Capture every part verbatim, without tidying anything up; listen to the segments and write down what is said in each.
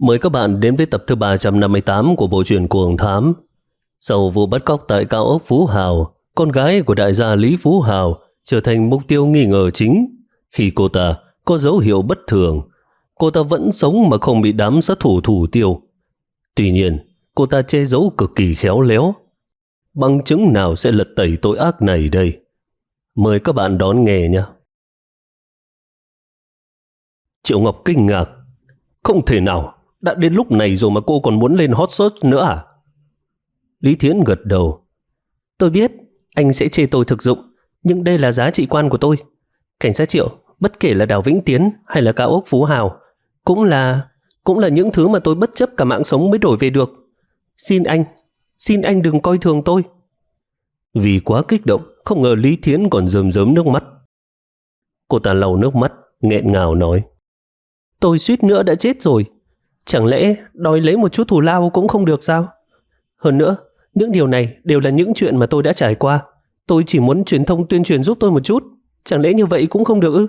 Mời các bạn đến với tập thứ ba trăm năm mươi tám của bộ truyện Cuồng Thám. Sau vụ bắt cóc tại cao ốc Phú Hào, con gái của đại gia Lý Phú Hào trở thành mục tiêu nghi ngờ chính. Khi cô ta có dấu hiệu bất thường, cô ta vẫn sống mà không bị đám sát thủ thủ tiêu. Tuy nhiên, cô ta che giấu cực kỳ khéo léo. Bằng chứng nào sẽ lật tẩy tội ác này đây? Mời các bạn đón nghe nhé. Triệu Ngọc kinh ngạc. Không thể nào, đã đến lúc này rồi mà cô còn muốn lên hot search nữa à? Lý Thiến gật đầu. Tôi biết, anh sẽ chê tôi thực dụng, nhưng đây là giá trị quan của tôi. Cảnh sát Triệu, bất kể là đảo Vĩnh Tiến hay là cao ốc Phú Hào, cũng là cũng là những thứ mà tôi bất chấp cả mạng sống mới đổi về được. Xin anh, xin anh đừng coi thường tôi. Vì quá kích động, không ngờ Lý Thiến còn rơm rớm nước mắt. Cô ta lau nước mắt, nghẹn ngào nói. Tôi suýt nữa đã chết rồi. Chẳng lẽ đòi lấy một chút thù lao cũng không được sao? Hơn nữa, những điều này đều là những chuyện mà tôi đã trải qua. Tôi chỉ muốn truyền thông tuyên truyền giúp tôi một chút. Chẳng lẽ như vậy cũng không được ư?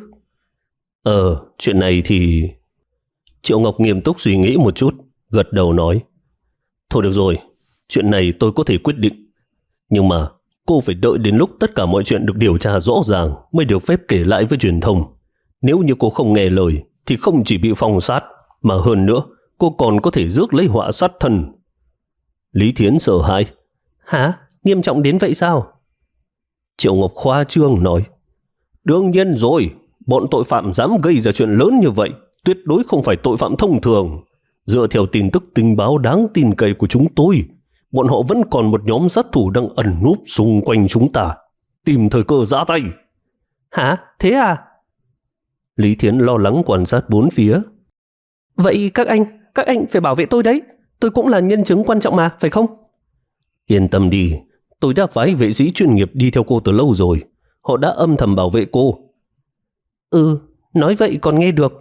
Ờ, chuyện này thì... Triệu Ngọc nghiêm túc suy nghĩ một chút, gật đầu nói. Thôi được rồi, chuyện này tôi có thể quyết định. Nhưng mà cô phải đợi đến lúc tất cả mọi chuyện được điều tra rõ ràng mới được phép kể lại với truyền thông. Nếu như cô không nghe lời thì không chỉ bị phong sát, mà hơn nữa cô còn có thể rước lấy họa sát thân. Lý Thiến sợ hãi. Hả? Nghiêm trọng đến vậy sao? Triệu Ngọc khoa trương nói. Đương nhiên rồi, bọn tội phạm dám gây ra chuyện lớn như vậy tuyệt đối không phải tội phạm thông thường. Dựa theo tin tức tình báo đáng tin cậy của chúng tôi, bọn họ vẫn còn một nhóm sát thủ đang ẩn núp xung quanh chúng ta, tìm thời cơ ra tay. Hả? Thế à? Lý Thiến lo lắng quan sát bốn phía. Vậy các anh, các anh phải bảo vệ tôi đấy. Tôi cũng là nhân chứng quan trọng mà, phải không? Yên tâm đi, tôi đã phái vệ sĩ chuyên nghiệp đi theo cô từ lâu rồi. Họ đã âm thầm bảo vệ cô. Ừ, nói vậy còn nghe được.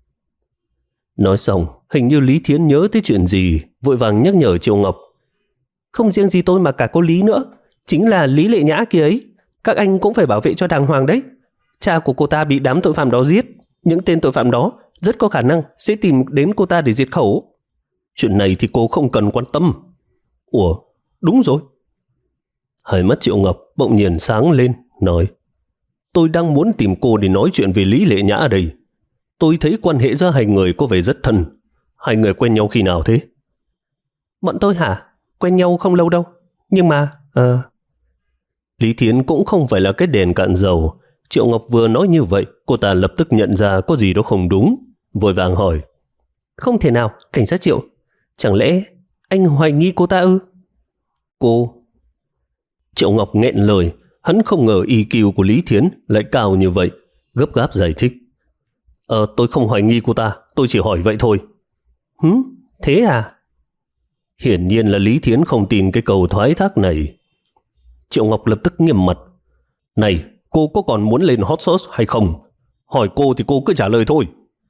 Nói xong, hình như Lý Thiến nhớ tới chuyện gì, vội vàng nhắc nhở Triệu Ngọc. Không riêng gì tôi mà cả cô Lý nữa, chính là Lý Lệ Nhã kia ấy. Các anh cũng phải bảo vệ cho đàng hoàng đấy. Cha của cô ta bị đám tội phạm đó giết. Những tên tội phạm đó rất có khả năng sẽ tìm đến cô ta để diệt khẩu. Chuyện này thì cô không cần quan tâm. Ủa, đúng rồi. Hai mắt Triệu Ngọc bỗng nhiên sáng lên, nói. Tôi đang muốn tìm cô để nói chuyện về Lý Lệ Nhã ở đây. Tôi thấy quan hệ giữa hai người có vẻ rất thân. Hai người quen nhau khi nào thế? Bọn tôi hả? Quen nhau không lâu đâu. Nhưng mà... À... Lý Thiến cũng không phải là cái đèn cạn dầu. Triệu Ngọc vừa nói như vậy, cô ta lập tức nhận ra có gì đó không đúng, vội vàng hỏi. Không thể nào, cảnh sát Triệu. Chẳng lẽ anh hoài nghi cô ta ư? Cô... Triệu Ngọc nghẹn lời. Hắn không ngờ i kiu của Lý Thiến lại cao như vậy, gấp gáp giải thích. Ờ, tôi không hoài nghi cô ta, tôi chỉ hỏi vậy thôi. Hứ, thế à? Hiển nhiên là Lý Thiến không tin cái câu thoái thác này. Triệu Ngọc lập tức nghiêm mặt. Này, cô có còn muốn lên hot search hay không? Hỏi cô thì cô cứ trả lời thôi.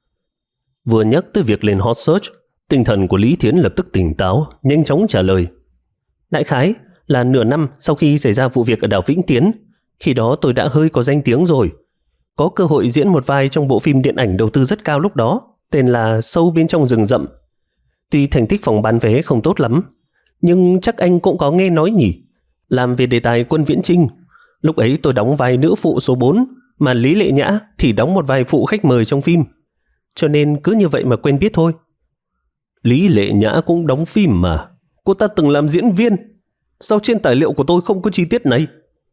Vừa nhắc tới việc lên hot search, tinh thần của Lý Thiến lập tức tỉnh táo, nhanh chóng trả lời. Đại khái là nửa năm sau khi xảy ra vụ việc ở đảo Vĩnh Tiến. Khi đó tôi đã hơi có danh tiếng rồi. Có cơ hội diễn một vai trong bộ phim điện ảnh đầu tư rất cao lúc đó, tên là Sâu bên trong rừng rậm. Tuy thành tích phòng bán vé không tốt lắm, nhưng chắc anh cũng có nghe nói nhỉ. Làm về đề tài Quân Viễn Chinh. Lúc ấy tôi đóng vai nữ phụ số bốn, mà Lý Lệ Nhã thì đóng một vai phụ khách mời trong phim. Cho nên cứ như vậy mà quen biết thôi. Lý Lệ Nhã cũng đóng phim mà. Cô ta từng làm diễn viên. Sao trên tài liệu của tôi không có chi tiết này?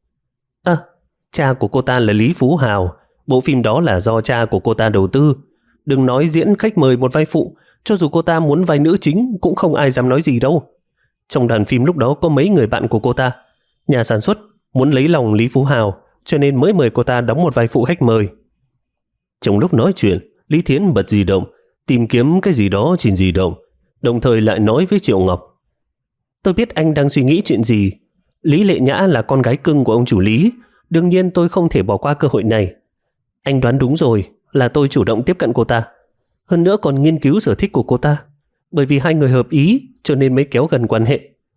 À, cha của cô ta là Lý Phú Hào. Bộ phim đó là do cha của cô ta đầu tư. Đừng nói diễn khách mời một vai phụ, cho dù cô ta muốn vai nữ chính cũng không ai dám nói gì đâu. Trong đoàn phim lúc đó có mấy người bạn của cô ta. Nhà sản xuất muốn lấy lòng Lý Phú Hào, cho nên mới mời cô ta đóng một vai phụ khách mời. Trong lúc nói chuyện, Lý Thiến bật di động, tìm kiếm cái gì đó trên di động, đồng thời lại nói với Triệu Ngọc. Tôi biết anh đang suy nghĩ chuyện gì. Lý Lệ Nhã là con gái cưng của ông chủ Lý. Đương nhiên tôi không thể bỏ qua cơ hội này. Anh đoán đúng rồi, là tôi chủ động tiếp cận cô ta. Hơn nữa còn nghiên cứu sở thích của cô ta. Bởi vì hai người hợp ý cho nên mới kéo gần quan hệ.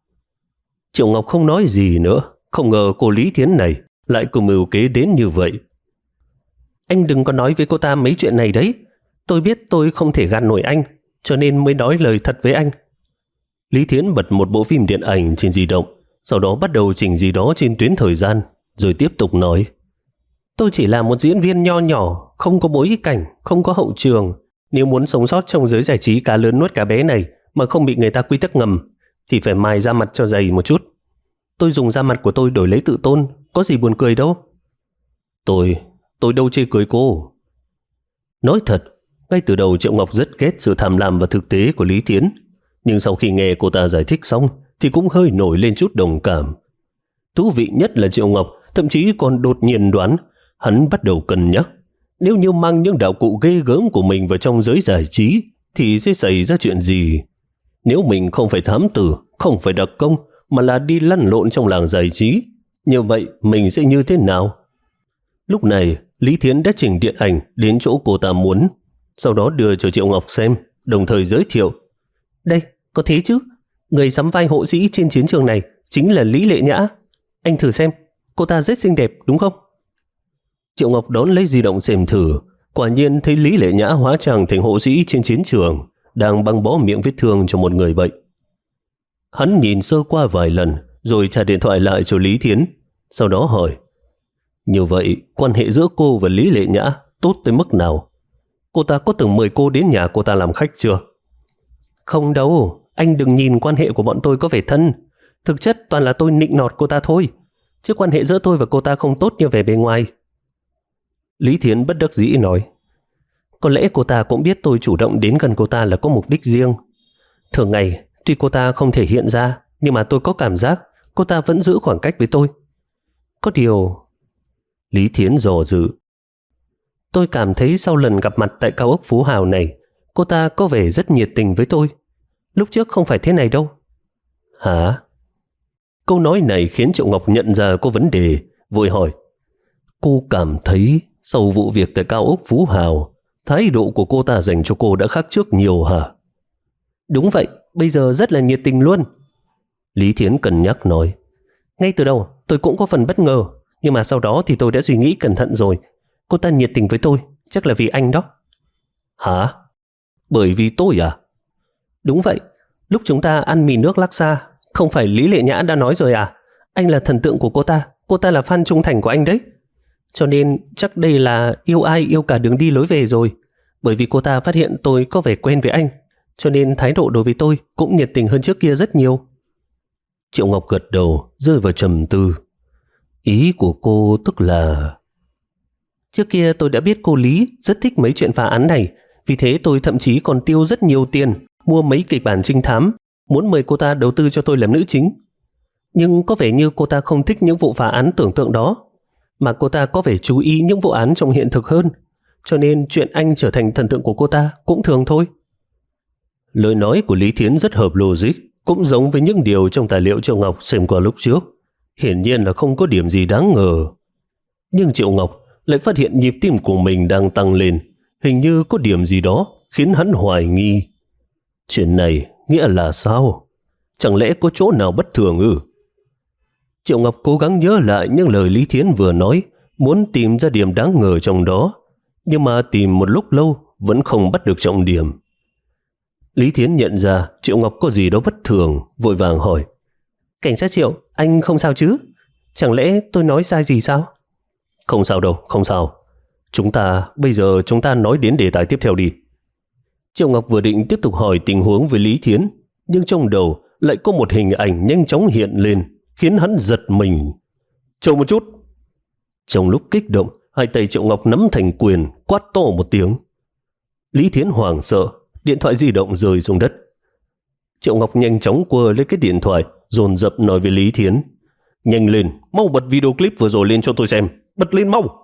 Triệu Ngọc không nói gì nữa. Không ngờ cô Lý Thiến này lại cùng mưu kế đến như vậy. Anh đừng có nói với cô ta mấy chuyện này đấy. Tôi biết tôi không thể gạt nổi anh. cho nên mới nói lời thật với anh. Lý Thiến bật một bộ phim điện ảnh trên di động, sau đó bắt đầu chỉnh gì đó trên tuyến thời gian, rồi tiếp tục nói. Tôi chỉ là một diễn viên nho nhỏ, không có bối cảnh, không có hậu trường. Nếu muốn sống sót trong giới giải trí cá lớn nuốt cá bé này mà không bị người ta quy tắc ngầm, thì phải mài da mặt cho dày một chút. Tôi dùng da mặt của tôi đổi lấy tự tôn, có gì buồn cười đâu. Tôi, tôi đâu chê cười cô. Nói thật, ngay từ đầu Triệu Ngọc rất ghét sự tham lam và thực tế của Lý Thiến, nhưng sau khi nghe cô ta giải thích xong thì cũng hơi nổi lên chút đồng cảm. Thú vị nhất là Triệu Ngọc thậm chí còn đột nhiên đoán, hắn bắt đầu cân nhắc, nếu như mang những đạo cụ ghê gớm của mình vào trong giới giải trí thì sẽ xảy ra chuyện gì. Nếu mình không phải thám tử, không phải đặc công, mà là đi lăn lộn trong làng giải trí, như vậy mình sẽ như thế nào? Lúc này, Lý Thiến đã chỉnh điện ảnh đến chỗ cô ta muốn, sau đó đưa cho Triệu Ngọc xem, đồng thời giới thiệu. Đây, có thế chứ, người sắm vai hộ sĩ trên chiến trường này chính là Lý Lệ Nhã. Anh thử xem, cô ta rất xinh đẹp đúng không? Triệu Ngọc đón lấy di động xem thử, quả nhiên thấy Lý Lệ Nhã hóa trang thành hộ sĩ trên chiến trường, đang băng bó miệng vết thương cho một người bệnh. Hắn nhìn sơ qua vài lần, rồi trả điện thoại lại cho Lý Thiến, sau đó hỏi. Như vậy, quan hệ giữa cô và Lý Lệ Nhã tốt tới mức nào? Cô ta có từng mời cô đến nhà cô ta làm khách chưa? Không đâu, anh đừng nhìn quan hệ của bọn tôi có vẻ thân. Thực chất toàn là tôi nịnh nọt cô ta thôi, chứ quan hệ giữa tôi và cô ta không tốt như vẻ bề ngoài. Lý Thiến bất đắc dĩ nói. Có lẽ cô ta cũng biết tôi chủ động đến gần cô ta là có mục đích riêng. Thường ngày, tuy cô ta không thể hiện ra, nhưng mà tôi có cảm giác cô ta vẫn giữ khoảng cách với tôi. Có điều... Lý Thiến dò dự. Tôi cảm thấy sau lần gặp mặt tại cao ốc Phú Hào này, cô ta có vẻ rất nhiệt tình với tôi. Lúc trước không phải thế này đâu. Hả? Câu nói này khiến Triệu Ngọc nhận ra có vấn đề, vội hỏi. Cô cảm thấy sau vụ việc tại cao ốc Phú Hào, thái độ của cô ta dành cho cô đã khác trước nhiều hả? Đúng vậy, bây giờ rất là nhiệt tình luôn. Lý Thiến cân nhắc nói. Ngay từ đầu tôi cũng có phần bất ngờ, nhưng mà sau đó thì tôi đã suy nghĩ cẩn thận rồi. Cô ta nhiệt tình với tôi, chắc là vì anh đó. Hả? Bởi vì tôi à? Đúng vậy, lúc chúng ta ăn mì nước Laksa, không phải Lý Lệ Nhã đã nói rồi à? Anh là thần tượng của cô ta, cô ta là fan trung thành của anh đấy. Cho nên chắc đây là yêu ai yêu cả đường đi lối về rồi. Bởi vì cô ta phát hiện tôi có vẻ quen với anh, cho nên thái độ đối với tôi cũng nhiệt tình hơn trước kia rất nhiều. Triệu Ngọc gật đầu, rơi vào trầm tư. Ý của cô tức là... Trước kia tôi đã biết cô Lý rất thích mấy chuyện phá án này, vì thế tôi thậm chí còn tiêu rất nhiều tiền mua mấy kịch bản trinh thám, muốn mời cô ta đầu tư cho tôi làm nữ chính. Nhưng có vẻ như cô ta không thích những vụ phá án tưởng tượng đó, mà cô ta có vẻ chú ý những vụ án trong hiện thực hơn, cho nên chuyện anh trở thành thần tượng của cô ta cũng thường thôi. Lời nói của Lý Thiến rất hợp logic, cũng giống với những điều trong tài liệu Triệu Ngọc xem qua lúc trước. Hiển nhiên là không có điểm gì đáng ngờ. Nhưng Triệu Ngọc lại phát hiện nhịp tim của mình đang tăng lên, hình như có điểm gì đó khiến hắn hoài nghi. Chuyện này nghĩa là sao? Chẳng lẽ có chỗ nào bất thường ư? Triệu Ngọc cố gắng nhớ lại những lời Lý Thiến vừa nói, muốn tìm ra điểm đáng ngờ trong đó, nhưng mà tìm một lúc lâu vẫn không bắt được trọng điểm. Lý Thiến nhận ra Triệu Ngọc có gì đó bất thường, vội vàng hỏi. Cảnh sát Triệu, anh không sao chứ? Chẳng lẽ tôi nói sai gì sao? Không sao đâu, không sao. Chúng ta, bây giờ chúng ta nói đến đề tài tiếp theo đi. Triệu Ngọc vừa định tiếp tục hỏi tình huống với Lý Thiến, nhưng trong đầu lại có một hình ảnh nhanh chóng hiện lên, khiến hắn giật mình. Chờ một chút. Trong lúc kích động, hai tay Triệu Ngọc nắm thành quyền, quát to một tiếng. Lý Thiến hoảng sợ, điện thoại di động rơi xuống đất. Triệu Ngọc nhanh chóng quơ lấy cái điện thoại, dồn dập nói với Lý Thiến. Nhanh lên, mau bật video clip vừa rồi lên cho tôi xem. Bật lên mau.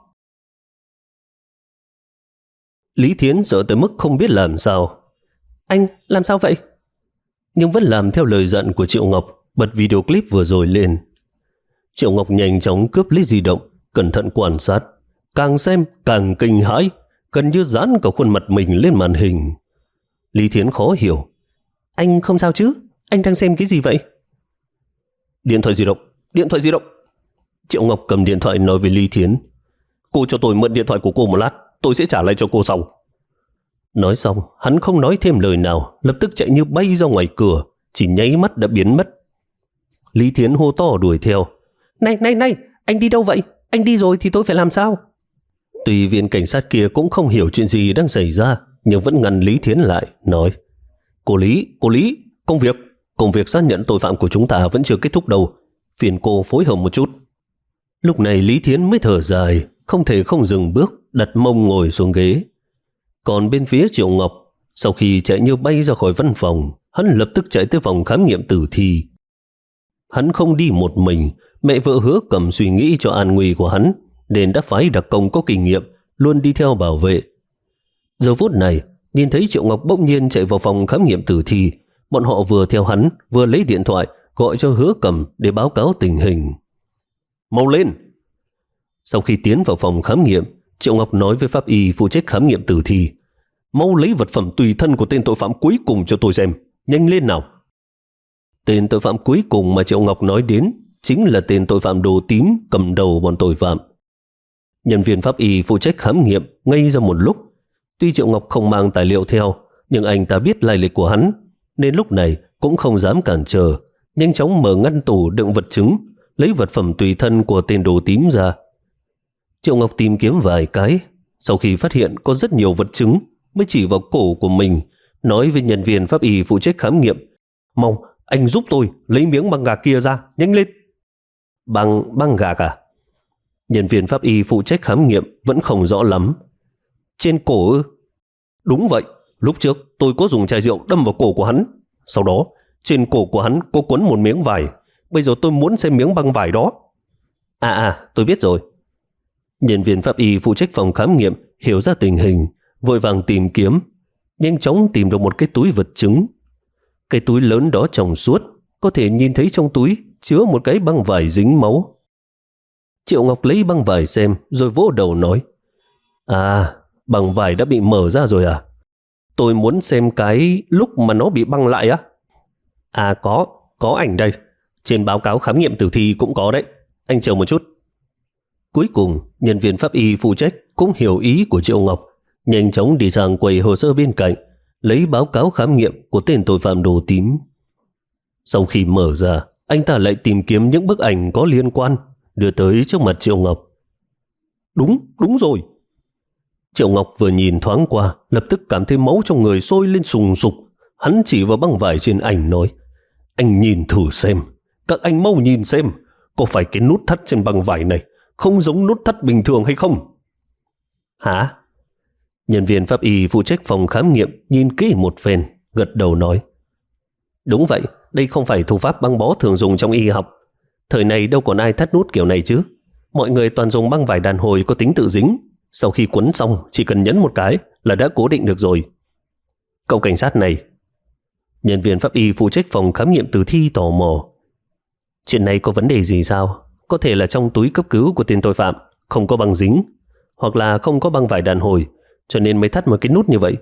Lý Thiến sợ tới mức không biết làm sao. Anh làm sao vậy? Nhưng vẫn làm theo lời dặn của Triệu Ngọc, bật video clip vừa rồi lên. Triệu Ngọc nhanh chóng cướp lấy di động, cẩn thận quan sát. Càng xem càng kinh hãi, gần như dán cả khuôn mặt mình lên màn hình. Lý Thiến khó hiểu. Anh không sao chứ? Anh đang xem cái gì vậy? Điện thoại di động, điện thoại di động. Triệu Ngọc cầm điện thoại nói với Lý Thiến. Cô cho tôi mượn điện thoại của cô một lát, tôi sẽ trả lại cho cô sau. Nói xong, hắn không nói thêm lời nào, lập tức chạy như bay ra ngoài cửa, chỉ nháy mắt đã biến mất. Lý Thiến hô to đuổi theo. Này, này, này, anh đi đâu vậy? Anh đi rồi thì tôi phải làm sao? Tuy viên cảnh sát kia cũng không hiểu chuyện gì đang xảy ra, nhưng vẫn ngăn Lý Thiến lại, nói: Cô Lý, cô Lý, công việc, công việc xác nhận tội phạm của chúng ta vẫn chưa kết thúc đâu. Phiền cô phối hợp một chút. Lúc này Lý Thiến mới thở dài, không thể không dừng bước, đặt mông ngồi xuống ghế. Còn bên phía Triệu Ngọc, sau khi chạy như bay ra khỏi văn phòng, hắn lập tức chạy tới phòng khám nghiệm tử thi. Hắn không đi một mình, mẹ vợ Hứa Cầm suy nghĩ cho an nguy của hắn, nên đã phái đặc công có kinh nghiệm luôn đi theo bảo vệ. Giờ phút này, nhìn thấy Triệu Ngọc bỗng nhiên chạy vào phòng khám nghiệm tử thi, bọn họ vừa theo hắn, vừa lấy điện thoại gọi cho Hứa Cầm để báo cáo tình hình. Mau lên! Sau khi tiến vào phòng khám nghiệm, Triệu Ngọc nói với pháp y phụ trách khám nghiệm tử thi: Mau lấy vật phẩm tùy thân của tên tội phạm cuối cùng cho tôi xem, nhanh lên nào! Tên tội phạm cuối cùng mà Triệu Ngọc nói đến chính là tên tội phạm đồ tím cầm đầu bọn tội phạm. Nhân viên pháp y phụ trách khám nghiệm ngây ra một lúc. Tuy Triệu Ngọc không mang tài liệu theo, nhưng anh ta biết lai lịch của hắn, nên lúc này cũng không dám cản trở, nhanh chóng mở ngăn tủ đựng vật chứng, lấy vật phẩm tùy thân của tên đồ tím ra. Triệu Ngọc tìm kiếm vài cái, sau khi phát hiện có rất nhiều vật chứng, mới chỉ vào cổ của mình, nói với nhân viên pháp y phụ trách khám nghiệm: Mau, anh giúp tôi lấy miếng băng gạc kia ra, nhanh lên! Băng, băng gạc à? Nhân viên pháp y phụ trách khám nghiệm vẫn không rõ lắm. Trên cổ ư? Đúng vậy, lúc trước tôi có dùng chai rượu đâm vào cổ của hắn. Sau đó, trên cổ của hắn có quấn một miếng vải. Bây giờ tôi muốn xem miếng băng vải đó. À à, tôi biết rồi. Nhân viên pháp y phụ trách phòng khám nghiệm hiểu ra tình hình, vội vàng tìm kiếm, nhanh chóng tìm được một cái túi vật chứng. Cái túi lớn đó trong suốt, có thể nhìn thấy trong túi chứa một cái băng vải dính máu. Triệu Ngọc lấy băng vải xem, rồi vỗ đầu nói: À, băng vải đã bị mở ra rồi à? Tôi muốn xem cái lúc mà nó bị băng lại á. À có, có ảnh đây. Trên báo cáo khám nghiệm tử thi cũng có đấy. Anh chờ một chút. Cuối cùng, nhân viên pháp y phụ trách cũng hiểu ý của Triệu Ngọc, nhanh chóng đi sang quầy hồ sơ bên cạnh, lấy báo cáo khám nghiệm của tên tội phạm đồ tím. Sau khi mở ra, anh ta lại tìm kiếm những bức ảnh có liên quan, đưa tới trước mặt Triệu Ngọc. Đúng, đúng rồi. Triệu Ngọc vừa nhìn thoáng qua, lập tức cảm thấy máu trong người sôi lên sùng sục. Hắn chỉ vào băng vải trên ảnh nói: Anh nhìn thử xem, các anh mau nhìn xem, có phải cái nút thắt trên băng vải này không giống nút thắt bình thường hay không? Hả? Nhân viên pháp y phụ trách phòng khám nghiệm nhìn kỹ một phen, gật đầu nói: Đúng vậy, đây không phải thủ pháp băng bó thường dùng trong y học. Thời này đâu còn ai thắt nút kiểu này chứ. Mọi người toàn dùng băng vải đàn hồi có tính tự dính. Sau khi quấn xong, chỉ cần nhấn một cái là đã cố định được rồi. Cậu cảnh sát này. Nhân viên pháp y phụ trách phòng khám nghiệm tử thi tò mò: Chuyện này có vấn đề gì sao? Có thể là trong túi cấp cứu của tên tội phạm không có băng dính, hoặc là không có băng vải đàn hồi, cho nên mới thắt một cái nút như vậy.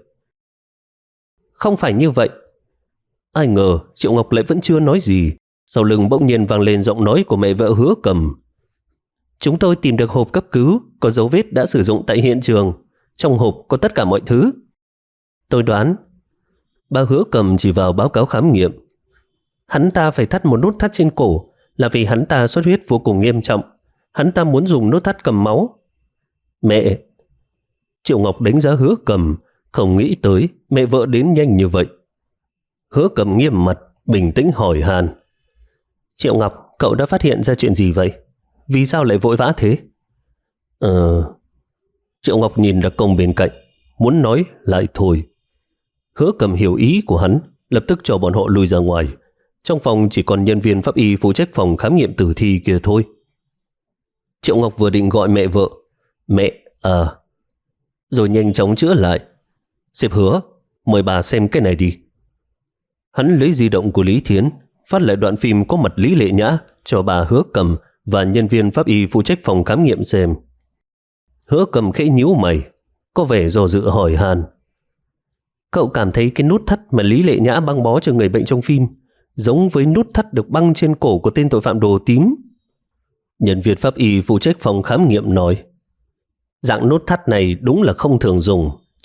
Không phải như vậy. Ai ngờ Triệu Ngọc lại vẫn chưa nói gì. Sau lưng bỗng nhiên vang lên giọng nói của mẹ vợ Hứa Cầm: Chúng tôi tìm được hộp cấp cứu có dấu vết đã sử dụng tại hiện trường. Trong hộp có tất cả mọi thứ. Tôi đoán. Bà Hứa Cầm chỉ vào báo cáo khám nghiệm: Hắn ta phải thắt một nút thắt trên cổ là vì hắn ta xuất huyết vô cùng nghiêm trọng. Hắn ta muốn dùng nút thắt cầm máu. Mẹ! Triệu Ngọc đánh giá Hứa Cầm, không nghĩ tới mẹ vợ đến nhanh như vậy. Hứa Cầm nghiêm mặt, bình tĩnh hỏi han: Triệu Ngọc, cậu đã phát hiện ra chuyện gì vậy? Vì sao lại vội vã thế? Ờ... Triệu Ngọc nhìn đặc công bên cạnh, muốn nói lại thôi. Hứa Cầm hiểu ý của hắn, lập tức cho bọn họ lùi ra ngoài. Trong phòng chỉ còn nhân viên pháp y phụ trách phòng khám nghiệm tử thi kia thôi. Triệu Ngọc vừa định gọi mẹ vợ: Mẹ, à... rồi nhanh chóng chữa lại: Sếp Hứa, mời bà xem cái này đi. Hắn lấy di động của Lý Thiến, phát lại đoạn phim có mặt Lý Lệ Nhã cho bà Hứa Cầm và nhân viên pháp y phụ trách phòng khám nghiệm xem. Hứa Cầm khẽ nhíu mày, có vẻ do dự hỏi han: Cậu cảm thấy cái nút thắt mà Lý Lệ Nhã băng bó cho người bệnh trong phim giống với nút thắt được băng trên cổ của tên tội phạm đồ tím? Nhân viên pháp y phụ trách phòng khám nghiệm nói: Dạng nút thắt này đúng là không thường dùng,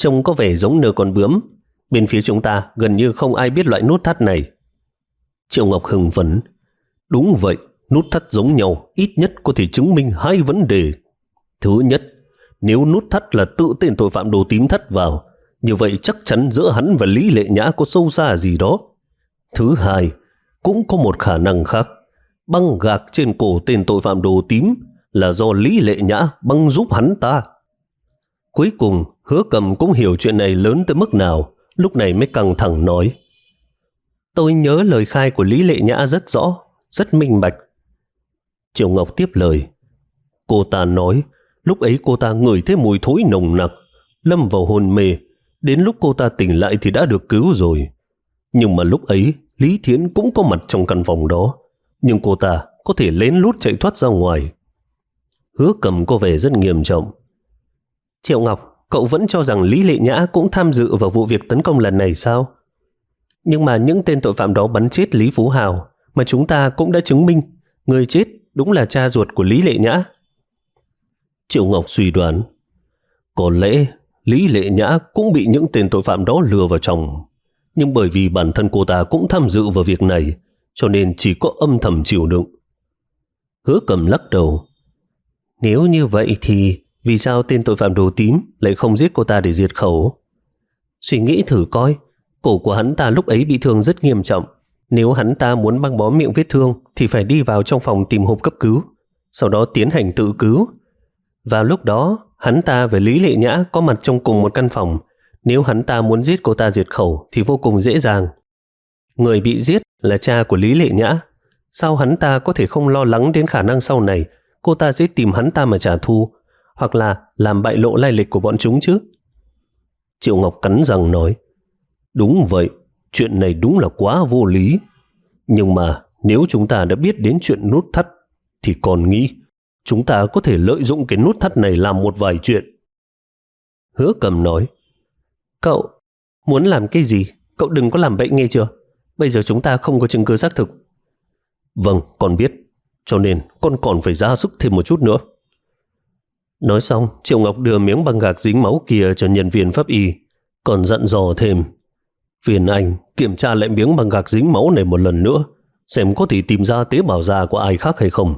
trông có vẻ giống nơ con bướm. Bên phía chúng ta gần như không ai biết loại nút thắt này. Triệu Ngọc hưng phấn. Đúng vậy, nút thắt giống nhau ít nhất có thể chứng minh hai vấn đề. Thứ nhất, nếu nút thắt là tự tên tội phạm đồ tím thắt vào, như vậy chắc chắn giữa hắn và Lý Lệ Nhã có sâu xa gì đó. Thứ hai, cũng có một khả năng khác. Băng gạc trên cổ tên tội phạm đồ tím là do Lý Lệ Nhã băng giúp hắn ta. Cuối cùng, Hứa Cầm cũng hiểu chuyện này lớn tới mức nào, lúc này mới căng thẳng nói. Tôi nhớ lời khai của Lý Lệ Nhã rất rõ, rất minh bạch. Triệu Ngọc tiếp lời. Cô ta nói, lúc ấy cô ta ngửi thấy mùi thối nồng nặc, lâm vào hôn mê. Đến lúc cô ta tỉnh lại thì đã được cứu rồi. Nhưng mà lúc ấy, Lý Thiến cũng có mặt trong căn phòng đó. Nhưng cô ta có thể lén lút chạy thoát ra ngoài. Hứa Cầm có vẻ rất nghiêm trọng. Triệu Ngọc, cậu vẫn cho rằng Lý Lệ Nhã cũng tham dự vào vụ việc tấn công lần này sao? Nhưng mà những tên tội phạm đó bắn chết Lý Phú Hào, mà chúng ta cũng đã chứng minh người chết đúng là cha ruột của Lý Lệ Nhã. Triệu Ngọc suy đoán, có lẽ Lý Lệ Nhã cũng bị những tên tội phạm đó lừa vào trong. Nhưng bởi vì bản thân cô ta cũng tham dự vào việc này, cho nên chỉ có âm thầm chịu đựng. Hứa Cầm lắc đầu. Nếu như vậy thì vì sao tên tội phạm đồ tím lại không giết cô ta để diệt khẩu? Suy nghĩ thử coi, cổ của hắn ta lúc ấy bị thương rất nghiêm trọng. Nếu hắn ta muốn băng bó miệng vết thương thì phải đi vào trong phòng tìm hộp cấp cứu, sau đó tiến hành tự cứu. Vào lúc đó, hắn ta và Lý Lệ Nhã có mặt trong cùng một căn phòng. Nếu hắn ta muốn giết cô ta diệt khẩu thì vô cùng dễ dàng. Người bị giết là cha của Lý Lệ Nhã. Sao hắn ta có thể không lo lắng đến khả năng sau này cô ta sẽ tìm hắn ta mà trả thù, hoặc là làm bại lộ lai lịch của bọn chúng chứ? Triệu Ngọc cắn răng nói. Đúng vậy, chuyện này đúng là quá vô lý. Nhưng mà nếu chúng ta đã biết đến chuyện nút thắt thì còn nghĩ chúng ta có thể lợi dụng cái nút thắt này làm một vài chuyện. Hứa Cầm nói. Cậu muốn làm cái gì? Cậu đừng có làm bậy nghe chưa? Bây giờ chúng ta không có chứng cứ xác thực. Vâng, con biết. Cho nên con còn phải ra sức thêm một chút nữa. Nói xong, Triệu Ngọc đưa miếng băng gạc dính máu kia cho nhân viên pháp y, còn dặn dò thêm. Phiền anh kiểm tra lại miếng băng gạc dính máu này một lần nữa, xem có thể tìm ra tế bào da của ai khác hay không.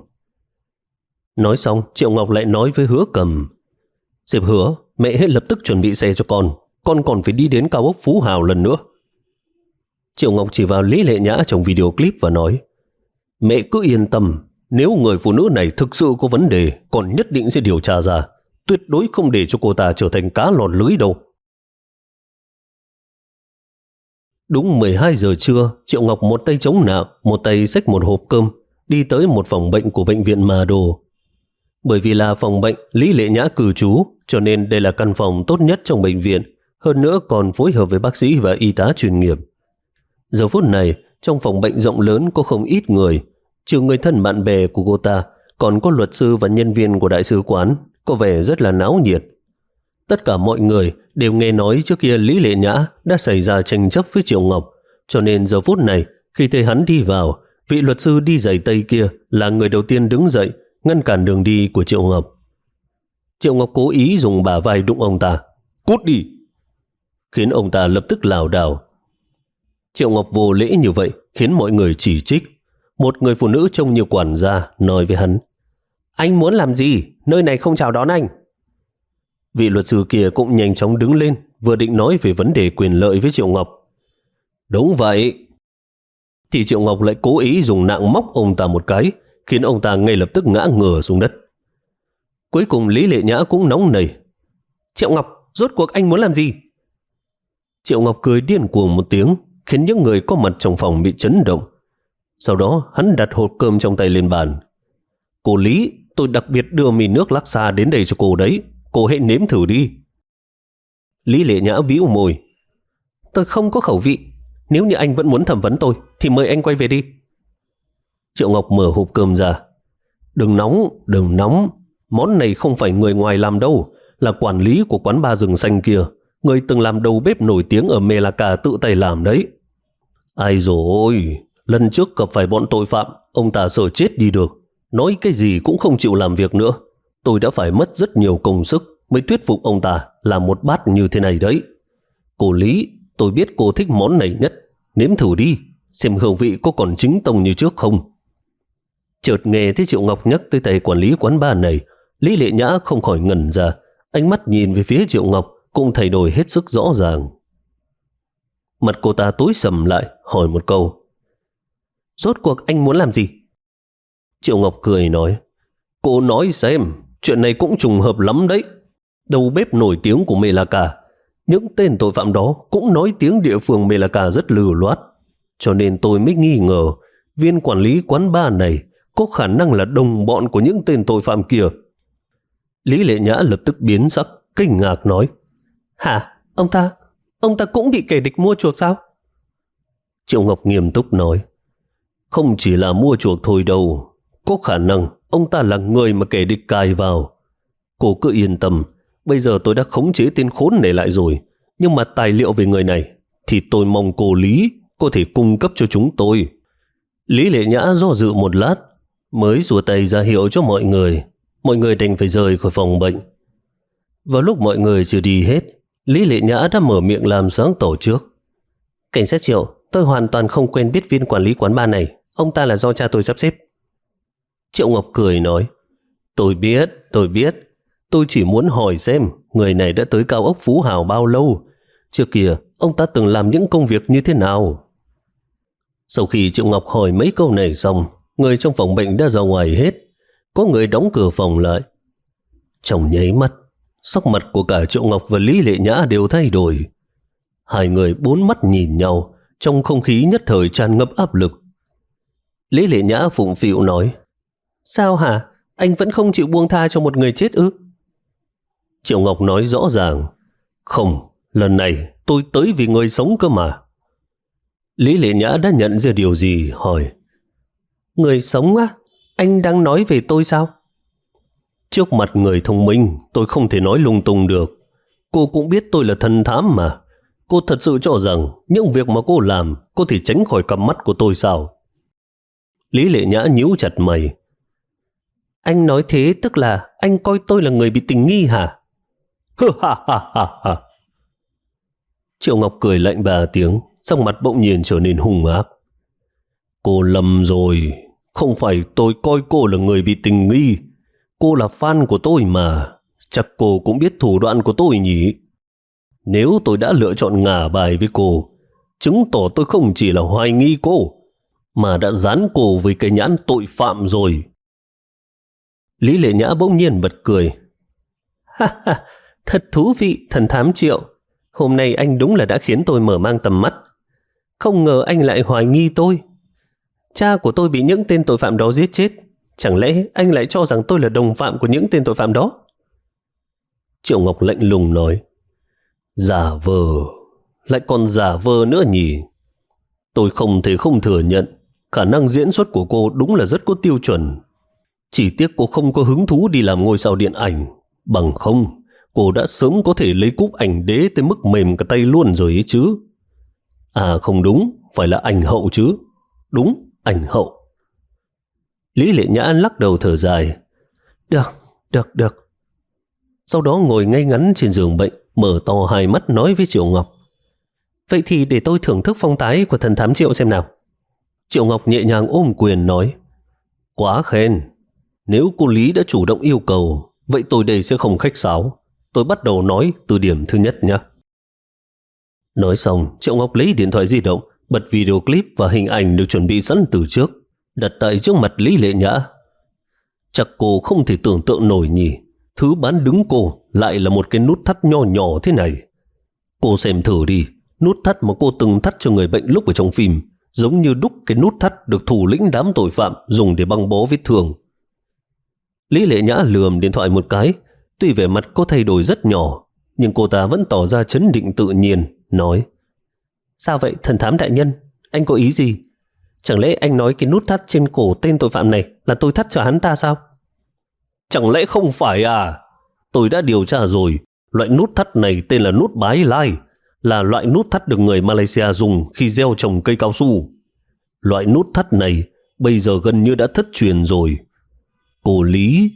Nói xong, Triệu Ngọc lại nói với Hứa Cầm. Diệp Hứa, mẹ hãy lập tức chuẩn bị xe cho con. Con còn phải đi đến cao ốc Phú Hào lần nữa. Triệu Ngọc chỉ vào Lý Lệ Nhã trong video clip và nói. Mẹ cứ yên tâm, nếu người phụ nữ này thực sự có vấn đề, con nhất định sẽ điều tra ra. Tuyệt đối không để cho cô ta trở thành cá lọt lưới đâu. Đúng mười hai giờ trưa, Triệu Ngọc một tay chống nạng, một tay xách một hộp cơm, đi tới một phòng bệnh của bệnh viện Mà Đồ. Bởi vì là phòng bệnh Lý Lệ Nhã cư trú, cho nên đây là căn phòng tốt nhất trong bệnh viện, hơn nữa còn phối hợp với bác sĩ và y tá chuyên nghiệp. Giờ phút này, trong phòng bệnh rộng lớn có không ít người, trừ người thân bạn bè của cô ta, còn có luật sư và nhân viên của đại sứ quán, có vẻ rất là náo nhiệt. Tất cả mọi người đều nghe nói trước kia Lý Lệ Nhã đã xảy ra tranh chấp với Triệu Ngọc, cho nên giờ phút này khi thấy hắn đi vào, vị luật sư đi giày tây kia là người đầu tiên đứng dậy ngăn cản đường đi của Triệu Ngọc. Triệu Ngọc cố ý dùng bả vai đụng ông ta. Cút đi! Khiến ông ta lập tức lảo đảo. Triệu Ngọc vô lễ như vậy khiến mọi người chỉ trích. Một người phụ nữ trông như quản gia nói với hắn. Anh muốn làm gì? Nơi này không chào đón anh. Vị luật sư kia cũng nhanh chóng đứng lên, vừa định nói về vấn đề quyền lợi với Triệu Ngọc. Đúng vậy. Thì Triệu Ngọc lại cố ý dùng nạng móc ông ta một cái, khiến ông ta ngay lập tức ngã ngửa xuống đất. Cuối cùng Lý Lệ Nhã cũng nóng nảy. Triệu Ngọc, rốt cuộc anh muốn làm gì? Triệu Ngọc cười điên cuồng một tiếng, khiến những người có mặt trong phòng bị chấn động. Sau đó hắn đặt hộp cơm trong tay lên bàn. Cô Lý, tôi đặc biệt đưa mì nước laksa đến đây cho cô đấy. Cô hãy nếm thử đi. Lý Lệ Nhã bĩu môi. Tôi không có khẩu vị. Nếu như anh vẫn muốn thẩm vấn tôi thì mời anh quay về đi. Triệu Ngọc mở hộp cơm ra. Đừng nóng, đừng nóng. Món này không phải người ngoài làm đâu, là quản lý của quán bar rừng xanh kia. Người từng làm đầu bếp nổi tiếng ở Melaka tự tay làm đấy. Ai rồi, lần trước gặp phải bọn tội phạm, ông ta sợ chết đi được. Nói cái gì cũng không chịu làm việc nữa. Tôi đã phải mất rất nhiều công sức, mới thuyết phục ông ta làm một bát như thế này đấy. Cô Lý, tôi biết cô thích món này nhất. Nếm thử đi, xem hương vị có còn chính tông như trước không. Chợt nghe thấy Triệu Ngọc nhắc tới tay quản lý quán bar này, Lý Lệ Nhã không khỏi ngẩn ra. Ánh mắt nhìn về phía Triệu Ngọc cũng thay đổi hết sức rõ ràng. Mặt cô ta tối sầm lại, hỏi một câu. Rốt cuộc anh muốn làm gì? Triệu Ngọc cười nói. Cô nói xem, chuyện này cũng trùng hợp lắm đấy. Đầu bếp nổi tiếng của Melaka, những tên tội phạm đó cũng nói tiếng địa phương Melaka rất lưu loát. Cho nên tôi mới nghi ngờ viên quản lý quán bar này có khả năng là đồng bọn của những tên tội phạm kia. Lý Lệ Nhã lập tức biến sắc, kinh ngạc nói. Hả? Ông ta, ông ta cũng bị kẻ địch mua chuộc sao? Triệu Ngọc nghiêm túc nói. Không chỉ là mua chuộc thôi đâu, có khả năng ông ta là người mà kẻ địch cài vào. Cô cứ yên tâm, bây giờ tôi đã khống chế tên khốn này lại rồi, nhưng mà tài liệu về người này thì tôi mong cô Lý có thể cung cấp cho chúng tôi. Lý Lệ Nhã do dự một lát, mới giơ tay ra hiệu cho mọi người. Mọi người đành phải rời khỏi phòng bệnh. Vào lúc mọi người chưa đi hết, Lý Lệ Nhã đã mở miệng làm sáng tỏ trước. Cảnh sát Triệu, tôi hoàn toàn không quen biết viên quản lý quán bar này. Ông ta là do cha tôi sắp xếp. Triệu Ngọc cười nói. Tôi biết, tôi biết. Tôi chỉ muốn hỏi xem người này đã tới cao ốc Phú Hào bao lâu. Trước kia, ông ta từng làm những công việc như thế nào? Sau khi Triệu Ngọc hỏi mấy câu này xong, người trong phòng bệnh đã ra ngoài hết. Có người đóng cửa phòng lại. Trong nháy mắt, sắc mặt của cả Triệu Ngọc và Lý Lệ Nhã đều thay đổi. Hai người bốn mắt nhìn nhau, trong không khí nhất thời tràn ngập áp lực. Lý Lệ Nhã phụng phịu nói. Sao hả? Anh vẫn không chịu buông tha cho một người chết ư? Triệu Ngọc nói rõ ràng. Không, lần này tôi tới vì người sống cơ mà. Lý Lệ Nhã đã nhận ra điều gì, hỏi. Người sống á? Anh đang nói về tôi sao? Trước mặt người thông minh, tôi không thể nói lung tung được. Cô cũng biết tôi là thần thám mà. Cô thật sự cho rằng những việc mà cô làm có thể tránh khỏi cặp mắt của tôi sao? Lý Lệ Nhã nhíu chặt mày. Anh nói thế tức là anh coi tôi là người bị tình nghi hả? Ha ha ha ha. Triệu Ngọc cười lạnh ba tiếng, sắc mặt bỗng nhiên trở nên hung ác. Cô lầm rồi. Không phải tôi coi cô là người bị tình nghi. Cô là fan của tôi mà. Chắc cô cũng biết thủ đoạn của tôi nhỉ? Nếu tôi đã lựa chọn ngả bài với cô, chứng tỏ tôi không chỉ là hoài nghi cô, mà đã dán cô với cái nhãn tội phạm rồi. Lý Lệ Nhã bỗng nhiên bật cười. Ha ha, thật thú vị, thần thám Triệu. Hôm nay anh đúng là đã khiến tôi mở mang tầm mắt. Không ngờ anh lại hoài nghi tôi. Cha của tôi bị những tên tội phạm đó giết chết. Chẳng lẽ anh lại cho rằng tôi là đồng phạm của những tên tội phạm đó? Triệu Ngọc lạnh lùng nói. Giả vờ, lại còn giả vờ nữa nhỉ? Tôi không thể không thừa nhận khả năng diễn xuất của cô đúng là rất có tiêu chuẩn. Chỉ tiếc cô không có hứng thú đi làm ngôi sao điện ảnh. Bằng không, cô đã sớm có thể lấy cúp ảnh đế tới mức mềm cả tay luôn rồi ấy chứ. À không đúng, phải là ảnh hậu chứ. Đúng, ảnh hậu. Lý Lệ Nhã lắc đầu thở dài. Được, được, được. Sau đó ngồi ngay ngắn trên giường bệnh, mở to hai mắt nói với Triệu Ngọc. Vậy thì để tôi thưởng thức phong thái của thần thám Triệu xem nào. Triệu Ngọc nhẹ nhàng ôm quyền nói. Quá khen. Nếu cô Lý đã chủ động yêu cầu, vậy tôi đây sẽ không khách sáo. Tôi bắt đầu nói từ điểm thứ nhất nhé. Nói xong, Triệu Ngọc lấy điện thoại di động, bật video clip và hình ảnh được chuẩn bị sẵn từ trước, đặt tại trước mặt Lý Lệ Nhã. Chắc cô không thể tưởng tượng nổi nhỉ, thứ bán đứng cô lại là một cái nút thắt nho nhỏ thế này. Cô xem thử đi, nút thắt mà cô từng thắt cho người bệnh lúc ở trong phim, giống như đúc cái nút thắt được thủ lĩnh đám tội phạm dùng để băng bó vết thương. Lý Lệ Nhã lườm điện thoại một cái, tuy vẻ mặt cô thay đổi rất nhỏ, nhưng cô ta vẫn tỏ ra trấn định tự nhiên, nói. Sao vậy thần thám đại nhân, anh có ý gì? Chẳng lẽ anh nói cái nút thắt trên cổ tên tội phạm này là tôi thắt cho hắn ta sao? Chẳng lẽ không phải à? Tôi đã điều tra rồi, loại nút thắt này tên là nút bái lai, là loại nút thắt được người Malaysia dùng khi gieo trồng cây cao su. Loại nút thắt này bây giờ gần như đã thất truyền rồi. Cô Lý,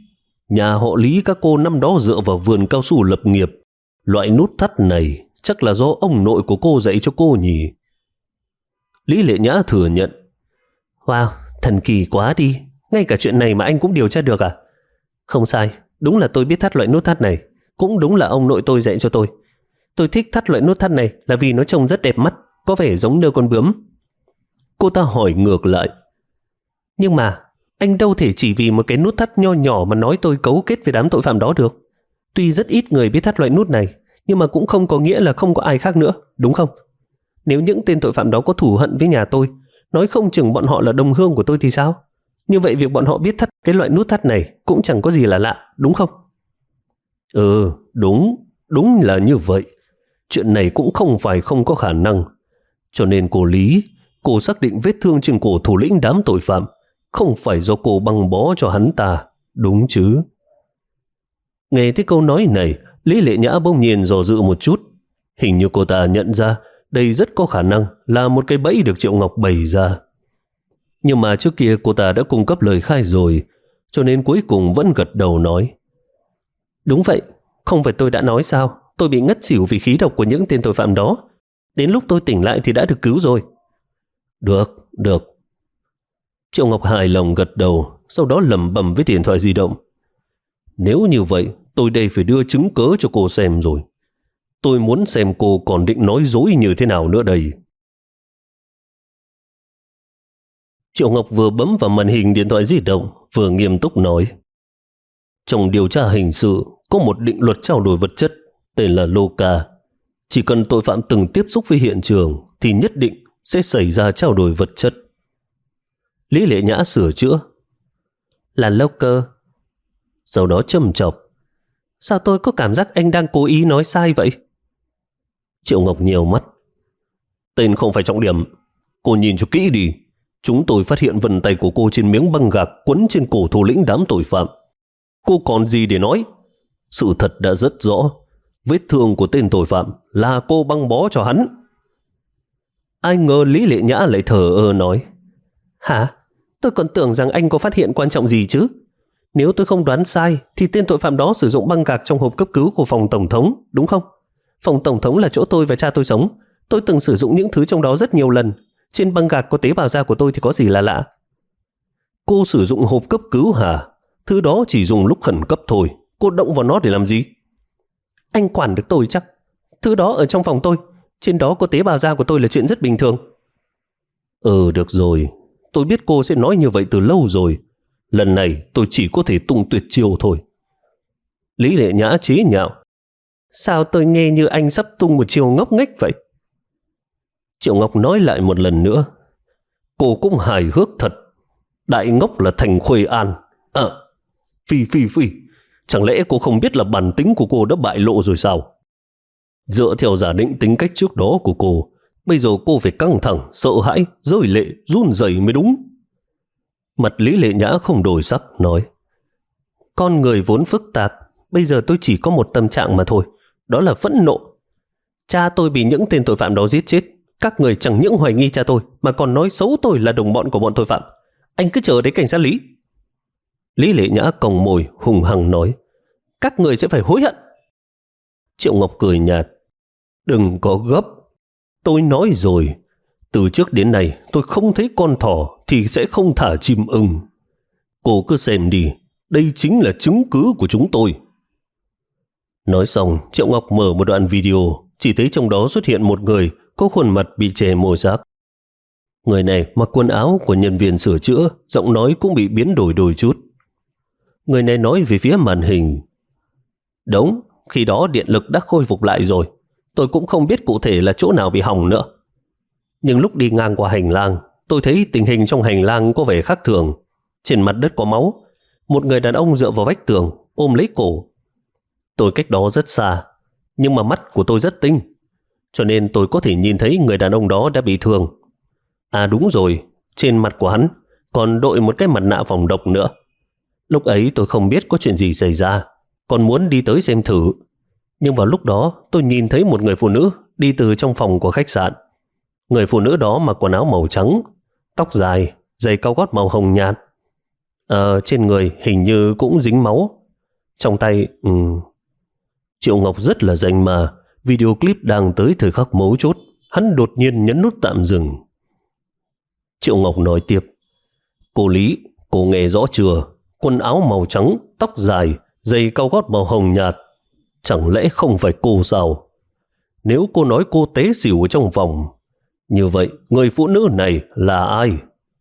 Nhà họ Lý các cô năm đó dựa vào vườn cao su lập nghiệp. Loại nút thắt này chắc là do ông nội của cô dạy cho cô nhỉ? Lý Lệ Nhã thừa nhận. Wow, thần kỳ quá đi. Ngay cả chuyện này mà anh cũng điều tra được à? Không sai, đúng là tôi biết thắt loại nút thắt này. Cũng đúng là ông nội tôi dạy cho tôi. Tôi thích thắt loại nút thắt này là vì nó trông rất đẹp mắt, có vẻ giống nơ con bướm. Cô ta hỏi ngược lại. Nhưng mà anh đâu thể chỉ vì một cái nút thắt nho nhỏ mà nói tôi cấu kết với đám tội phạm đó được. Tuy rất ít người biết thắt loại nút này, nhưng mà cũng không có nghĩa là không có ai khác nữa, đúng không? Nếu những tên tội phạm đó có thù hận với nhà tôi, nói không chừng bọn họ là đồng hương của tôi thì sao? Như vậy việc bọn họ biết thắt cái loại nút thắt này cũng chẳng có gì là lạ, đúng không? Ừ, đúng, đúng là như vậy. Chuyện này cũng không phải không có khả năng. Cho nên cô Lý, cô xác định vết thương trên cổ thủ lĩnh đám tội phạm không phải do cô băng bó cho hắn ta, đúng chứ? Nghe thấy câu nói này, Lý Lệ Nhã bỗng nhiên dò dự một chút. Hình như cô ta nhận ra đây rất có khả năng là một cái bẫy được Triệu Ngọc bày ra. Nhưng mà trước kia cô ta đã cung cấp lời khai rồi, cho nên cuối cùng vẫn gật đầu nói. Đúng vậy, không phải tôi đã nói sao? Tôi bị ngất xỉu vì khí độc của những tên tội phạm đó. Đến lúc tôi tỉnh lại thì đã được cứu rồi. Được, được. Triệu Ngọc hài lòng gật đầu, sau đó lẩm bẩm với điện thoại di động. Nếu như vậy, tôi đây phải đưa chứng cớ cho cô xem rồi. Tôi muốn xem cô còn định nói dối như thế nào nữa đây. Triệu Ngọc vừa bấm vào màn hình điện thoại di động, vừa nghiêm túc nói. Trong điều tra hình sự, có một định luật trao đổi vật chất, tên là Loca. Chỉ cần tội phạm từng tiếp xúc với hiện trường, thì nhất định sẽ xảy ra trao đổi vật chất. Lý Lệ Nhã sửa chữa. Là Locker. Sau đó châm chọc. Sao tôi có cảm giác anh đang cố ý nói sai vậy? Triệu Ngọc nhiều mắt. Tên không phải trọng điểm. Cô nhìn cho kỹ đi. Chúng tôi phát hiện vân tay của cô trên miếng băng gạc quấn trên cổ thủ lĩnh đám tội phạm. Cô còn gì để nói? Sự thật đã rất rõ. Vết thương của tên tội phạm là cô băng bó cho hắn. Ai ngờ Lý Lệ Nhã lại thờ ơ nói. Hả? Tôi còn tưởng rằng anh có phát hiện quan trọng gì chứ. Nếu tôi không đoán sai thì tên tội phạm đó sử dụng băng gạc trong hộp cấp cứu của phòng tổng thống, đúng không? Phòng tổng thống là chỗ tôi và cha tôi sống. Tôi từng sử dụng những thứ trong đó rất nhiều lần. Trên băng gạc có tế bào da của tôi thì có gì là lạ? Cô sử dụng hộp cấp cứu hả? Thứ đó chỉ dùng lúc khẩn cấp thôi. Cô động vào nó để làm gì? Anh quản được tôi chắc. Thứ đó ở trong phòng tôi. Trên đó có tế bào da của tôi là chuyện rất bình thường. Ừ, được rồi. Tôi biết cô sẽ nói như vậy từ lâu rồi. Lần này tôi chỉ có thể tung tuyệt chiêu thôi. Lý Lệ Nhã chế nhạo. Sao tôi nghe như anh sắp tung một chiêu ngốc nghếch vậy? Triệu Ngọc nói lại một lần nữa. Cô cũng hài hước thật. Đại ngốc là Thành Khuê An. À, phi phi phi. Chẳng lẽ cô không biết là bản tính của cô đã bại lộ rồi sao? Dựa theo giả định tính cách trước đó của cô, bây giờ cô phải căng thẳng, sợ hãi, rơi lệ, run rẩy mới đúng. Mặt Lý Lệ Nhã không đổi sắc, nói. Con người vốn phức tạp, bây giờ tôi chỉ có một tâm trạng mà thôi, đó là phẫn nộ. Cha tôi bị những tên tội phạm đó giết chết. Các người chẳng những hoài nghi cha tôi, mà còn nói xấu tôi là đồng bọn của bọn tội phạm. Anh cứ chờ đấy cảnh sát Lý. Lý Lệ Nhã còng môi, hùng hằng nói. Các người sẽ phải hối hận. Triệu Ngọc cười nhạt. Đừng có gấp. Tôi nói rồi, từ trước đến nay tôi không thấy con thỏ thì sẽ không thả chim ưng. Cô cứ xem đi, đây chính là chứng cứ của chúng tôi. Nói xong, Triệu Ngọc mở một đoạn video, chỉ thấy trong đó xuất hiện một người có khuôn mặt bị che màu sắc. Người này mặc quần áo của nhân viên sửa chữa, giọng nói cũng bị biến đổi đôi chút. Người này nói về phía màn hình. Đúng, khi đó điện lực đã khôi phục lại rồi. Tôi cũng không biết cụ thể là chỗ nào bị hỏng nữa. Nhưng lúc đi ngang qua hành lang, tôi thấy tình hình trong hành lang có vẻ khác thường. Trên mặt đất có máu. Một người đàn ông dựa vào vách tường, ôm lấy cổ. Tôi cách đó rất xa, nhưng mà mắt của tôi rất tinh, cho nên tôi có thể nhìn thấy người đàn ông đó đã bị thương. À đúng rồi, trên mặt của hắn còn đội một cái mặt nạ phòng độc nữa. Lúc ấy tôi không biết có chuyện gì xảy ra, còn muốn đi tới xem thử. Nhưng vào lúc đó tôi nhìn thấy một người phụ nữ đi từ trong phòng của khách sạn. Người phụ nữ đó mặc quần áo màu trắng, tóc dài, giày cao gót màu hồng nhạt. Ờ, trên người hình như cũng dính máu. Trong tay... Ừ. Triệu Ngọc rất là rành mà. Video clip đang tới thời khắc mấu chốt. Hắn đột nhiên nhấn nút tạm dừng. Triệu Ngọc nói tiếp. Cô Lý, cô nghe rõ chưa? Quần áo màu trắng, tóc dài, giày cao gót màu hồng nhạt. Chẳng lẽ không phải cô sao? Nếu cô nói cô té xỉu ở trong vòng, như vậy người phụ nữ này là ai?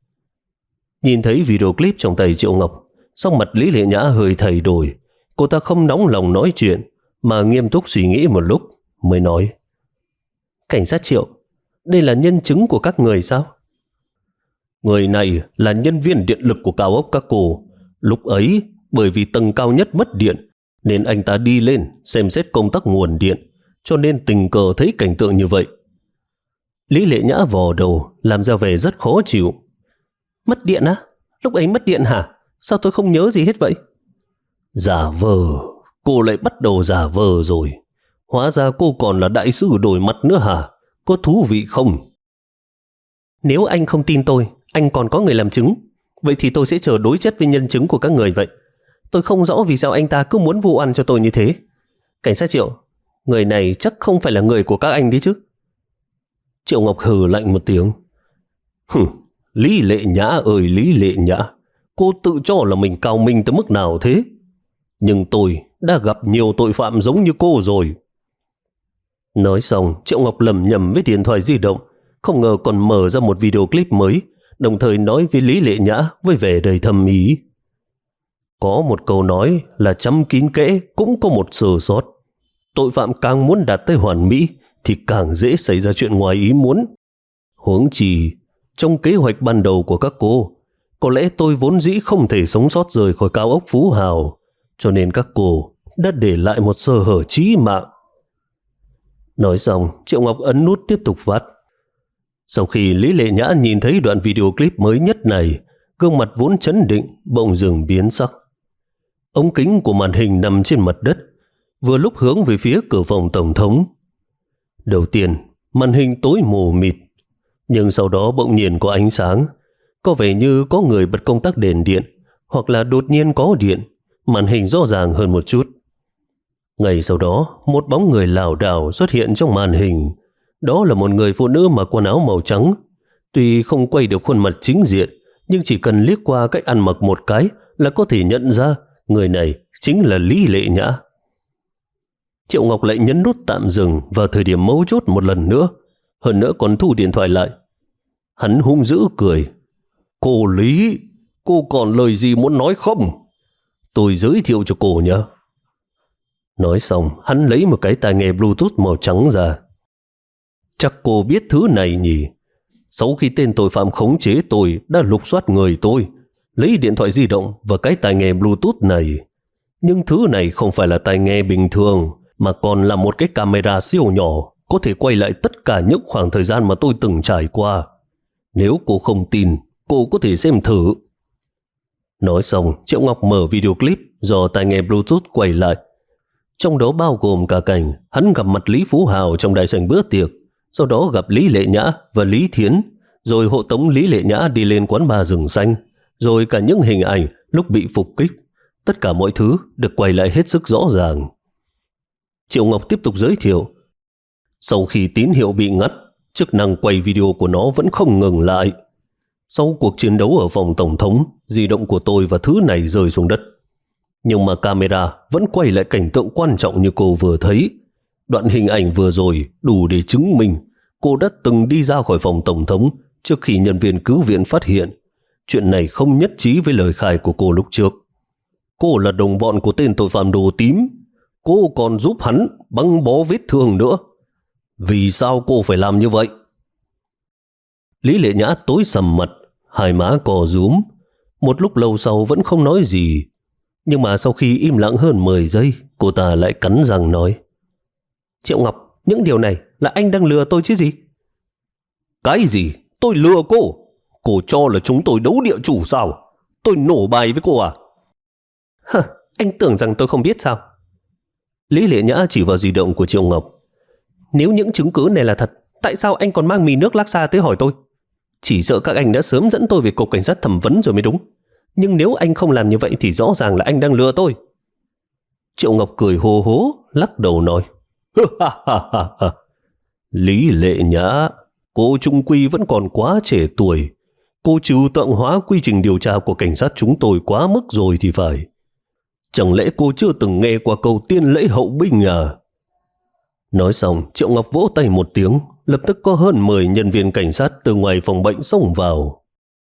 Nhìn thấy video clip trong tay Triệu Ngọc, sắc mặt Lý Lệ Nhã hơi thay đổi. Cô ta không nóng lòng nói chuyện, mà nghiêm túc suy nghĩ một lúc mới nói. Cảnh sát Triệu, đây là nhân chứng của các người sao? Người này là nhân viên điện lực của cao ốc các cô. Lúc ấy, bởi vì tầng cao nhất mất điện, nên anh ta đi lên xem xét công tắc nguồn điện, cho nên tình cờ thấy cảnh tượng như vậy. Lý Lệ Nhã vò đầu, làm ra vẻ rất khó chịu. Mất điện á? Lúc ấy mất điện hả? Sao tôi không nhớ gì hết vậy? Giả vờ, cô lại bắt đầu giả vờ rồi. Hóa ra cô còn là đại sư đổi mặt nữa hả? Có thú vị không? Nếu anh không tin tôi, anh còn có người làm chứng. Vậy thì tôi sẽ chờ đối chất với nhân chứng của các người vậy. Tôi không rõ vì sao anh ta cứ muốn vu oan cho tôi như thế. Cảnh sát Triệu, người này chắc không phải là người của các anh đấy chứ? Triệu Ngọc hừ lạnh một tiếng. Hừm, Lý Lệ Nhã ơi Lý Lệ Nhã, cô tự cho là mình cao minh tới mức nào thế? Nhưng tôi đã gặp nhiều tội phạm giống như cô rồi. Nói xong, Triệu Ngọc lẩm nhẩm với điện thoại di động, không ngờ còn mở ra một video clip mới, đồng thời nói với Lý Lệ Nhã với vẻ đầy thâm ý. Có một câu nói là chăm kín kẽ cũng có một sơ sót. Tội phạm càng muốn đạt tới hoàn mỹ thì càng dễ xảy ra chuyện ngoài ý muốn. Huống chi, trong kế hoạch ban đầu của các cô, có lẽ tôi vốn dĩ không thể sống sót rời khỏi cao ốc Phú Hào, cho nên các cô đã để lại một sơ hở chí mạng. Nói xong, Triệu Ngọc ấn nút tiếp tục phát. Sau khi Lý Lệ Nhã nhìn thấy đoạn video clip mới nhất này, gương mặt vốn chấn định bỗng dừng biến sắc. Ống kính của màn hình nằm trên mặt đất, vừa lúc hướng về phía cửa phòng tổng thống. Đầu tiên, màn hình tối mù mịt, nhưng sau đó bỗng nhiên có ánh sáng, có vẻ như có người bật công tắc đèn điện, hoặc là đột nhiên có điện, màn hình rõ ràng hơn một chút. Ngay sau đó, một bóng người lảo đảo xuất hiện trong màn hình. Đó là một người phụ nữ mặc quần áo màu trắng. Tuy không quay được khuôn mặt chính diện, nhưng chỉ cần liếc qua cách ăn mặc một cái là có thể nhận ra người này chính là Lý Lệ Nhã. Triệu Ngọc lại nhấn nút tạm dừng vào thời điểm mấu chốt một lần nữa, hơn nữa còn thu điện thoại lại. Hắn hung dữ cười. Cô Lý, cô còn lời gì muốn nói không? Tôi giới thiệu cho cô nhé. Nói xong, hắn lấy một cái tai nghe Bluetooth màu trắng ra. Chắc cô biết thứ này nhỉ? Sau khi tên tội phạm khống chế tôi đã lục soát người tôi, lấy điện thoại di động và cái tai nghe Bluetooth này. Nhưng thứ này không phải là tai nghe bình thường, mà còn là một cái camera siêu nhỏ, có thể quay lại tất cả những khoảng thời gian mà tôi từng trải qua. Nếu cô không tin, cô có thể xem thử. Nói xong, Triệu Ngọc mở video clip do tai nghe Bluetooth quay lại. Trong đó bao gồm cả cảnh hắn gặp mặt Lý Phú Hào trong đại sảnh bữa tiệc, sau đó gặp Lý Lệ Nhã và Lý Thiến, rồi hộ tống Lý Lệ Nhã đi lên quán bar rừng xanh, rồi cả những hình ảnh lúc bị phục kích. Tất cả mọi thứ được quay lại hết sức rõ ràng. Triệu Ngọc tiếp tục giới thiệu. Sau khi tín hiệu bị ngắt, chức năng quay video của nó vẫn không ngừng lại. Sau cuộc chiến đấu ở phòng tổng thống, di động của tôi và thứ này rơi xuống đất. Nhưng mà camera vẫn quay lại cảnh tượng quan trọng như cô vừa thấy. Đoạn hình ảnh vừa rồi đủ để chứng minh cô đã từng đi ra khỏi phòng tổng thống trước khi nhân viên cứu viện phát hiện. Chuyện này không nhất trí với lời khai của cô lúc trước. Cô là đồng bọn của tên tội phạm đồ tím. Cô còn giúp hắn băng bó vết thương nữa. Vì sao cô phải làm như vậy? Lý Lệ Nhã tối sầm mặt, hai má cò rúm. Một lúc lâu sau vẫn không nói gì. Nhưng mà sau khi im lặng hơn mười giây, cô ta lại cắn răng nói. Triệu Ngọc, những điều này là anh đang lừa tôi chứ gì? Cái gì? Tôi lừa cô? Cô cho là chúng tôi đấu địa chủ sao? Tôi nổ bài với cô à? Hờ, anh tưởng rằng tôi không biết sao? Lý Lệ Nhã chỉ vào di động của Triệu Ngọc. Nếu những chứng cứ này là thật, tại sao anh còn mang mì nước laksa tới hỏi tôi? Chỉ sợ các anh đã sớm dẫn tôi về cục cảnh sát thẩm vấn rồi mới đúng. Nhưng nếu anh không làm như vậy thì rõ ràng là anh đang lừa tôi. Triệu Ngọc cười hô hố, lắc đầu nói, Lý Lệ Nhã, cô trung quy vẫn còn quá trẻ tuổi. Cô trừu tượng hóa quy trình điều tra của cảnh sát chúng tôi quá mức rồi thì phải. Chẳng lẽ cô chưa từng nghe qua câu tiên lễ hậu binh à? Nói xong, Triệu Ngọc vỗ tay một tiếng, lập tức có hơn mười nhân viên cảnh sát từ ngoài phòng bệnh xông vào.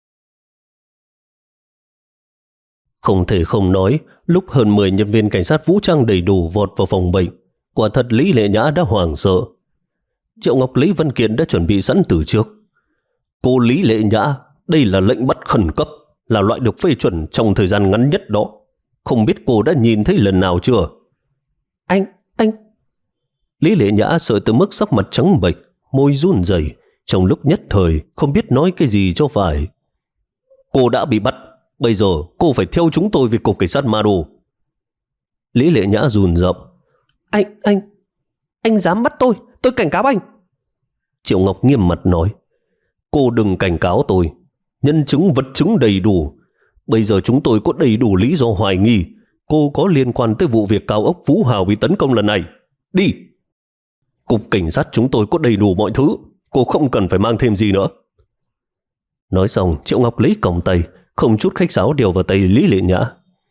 Không thể không nói, lúc hơn mười nhân viên cảnh sát vũ trang đầy đủ vọt vào phòng bệnh, quả thật Lý Lệ Nhã đã hoảng sợ. Triệu Ngọc lấy văn kiện đã chuẩn bị sẵn từ trước. Cô Lý Lệ Nhã, đây là lệnh bắt khẩn cấp, là loại được phê chuẩn trong thời gian ngắn nhất đó. Không biết cô đã nhìn thấy lần nào chưa? Anh, anh... Lý Lệ Nhã sợ tới mức sắc mặt trắng bệch, môi run rẩy, trong lúc nhất thời không biết nói cái gì cho phải. Cô đã bị bắt, bây giờ cô phải theo chúng tôi về cục cảnh sát Ma Đô. Lý Lệ Nhã run rẩy. Anh, anh, anh dám bắt tôi, tôi cảnh cáo anh. Triệu Ngọc nghiêm mặt nói, cô đừng cảnh cáo tôi, nhân chứng vật chứng đầy đủ. Bây giờ chúng tôi có đầy đủ lý do hoài nghi cô có liên quan tới vụ việc cao ốc Phú Hào bị tấn công lần này. Đi! Cục cảnh sát chúng tôi có đầy đủ mọi thứ, cô không cần phải mang thêm gì nữa. Nói xong, Triệu Ngọc lấy còng tay, không chút khách sáo đeo vào tay Lý Lệ Nhã.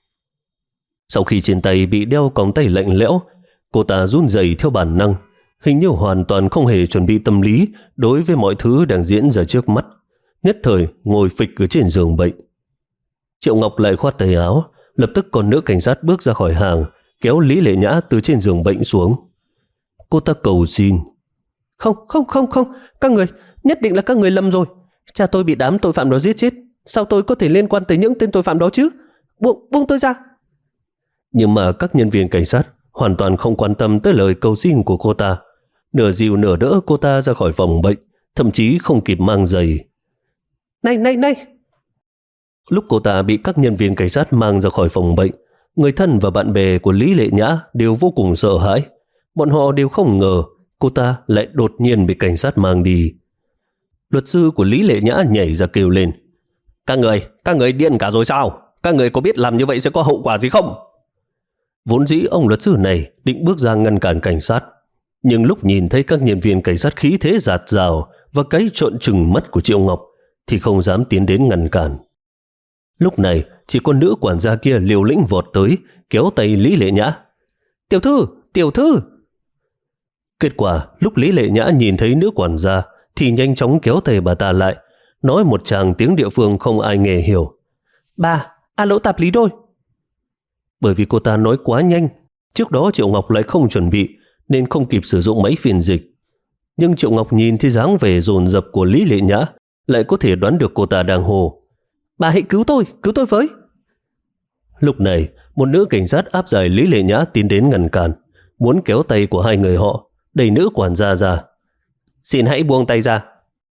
Sau khi trên tay bị đeo còng tay lạnh lẽo, cô ta run rẩy theo bản năng, hình như hoàn toàn không hề chuẩn bị tâm lý đối với mọi thứ đang diễn ra trước mắt. Nhất thời ngồi phịch ở trên giường bệnh. Triệu Ngọc lại khoát tay áo, lập tức con nữ cảnh sát bước ra khỏi hàng, kéo Lý Lệ Nhã từ trên giường bệnh xuống. Cô ta cầu xin. Không, không, không, không, các người, nhất định là các người lầm rồi. Cha tôi bị đám tội phạm đó giết chết, sao tôi có thể liên quan tới những tên tội phạm đó chứ? Buông, buông tôi ra. Nhưng mà các nhân viên cảnh sát hoàn toàn không quan tâm tới lời cầu xin của cô ta. Nửa dìu nửa đỡ cô ta ra khỏi phòng bệnh, thậm chí không kịp mang giày. Này, này, này! Lúc cô ta bị các nhân viên cảnh sát mang ra khỏi phòng bệnh, người thân và bạn bè của Lý Lệ Nhã đều vô cùng sợ hãi. Bọn họ đều không ngờ cô ta lại đột nhiên bị cảnh sát mang đi. Luật sư của Lý Lệ Nhã nhảy ra kêu lên. Các người, các người điên cả rồi sao? Các người có biết làm như vậy sẽ có hậu quả gì không? Vốn dĩ ông luật sư này định bước ra ngăn cản cảnh sát, nhưng lúc nhìn thấy các nhân viên cảnh sát khí thế dạt dào và cái trợn trừng mắt của Triệu Ngọc thì không dám tiến đến ngăn cản. Lúc này chỉ con nữ quản gia kia liều lĩnh vọt tới, kéo tay Lý Lệ Nhã. Tiểu thư, tiểu thư! Kết quả lúc Lý Lệ Nhã nhìn thấy nữ quản gia thì nhanh chóng kéo tay bà ta lại, nói một tràng tiếng địa phương không ai nghe hiểu. Bà, a lỗ tạp Lý Đôi. Bởi vì cô ta nói quá nhanh, trước đó Triệu Ngọc lại không chuẩn bị nên không kịp sử dụng máy phiên dịch. Nhưng Triệu Ngọc nhìn thấy dáng vẻ dồn dập của Lý Lệ Nhã, lại có thể đoán được cô ta đang hô. Bà hãy cứu tôi, cứu tôi với. Lúc này, một nữ cảnh sát áp giải Lý Lệ Nhã tiến đến ngăn cản, muốn kéo tay của hai người họ, đẩy nữ quản gia ra. Xin hãy buông tay ra.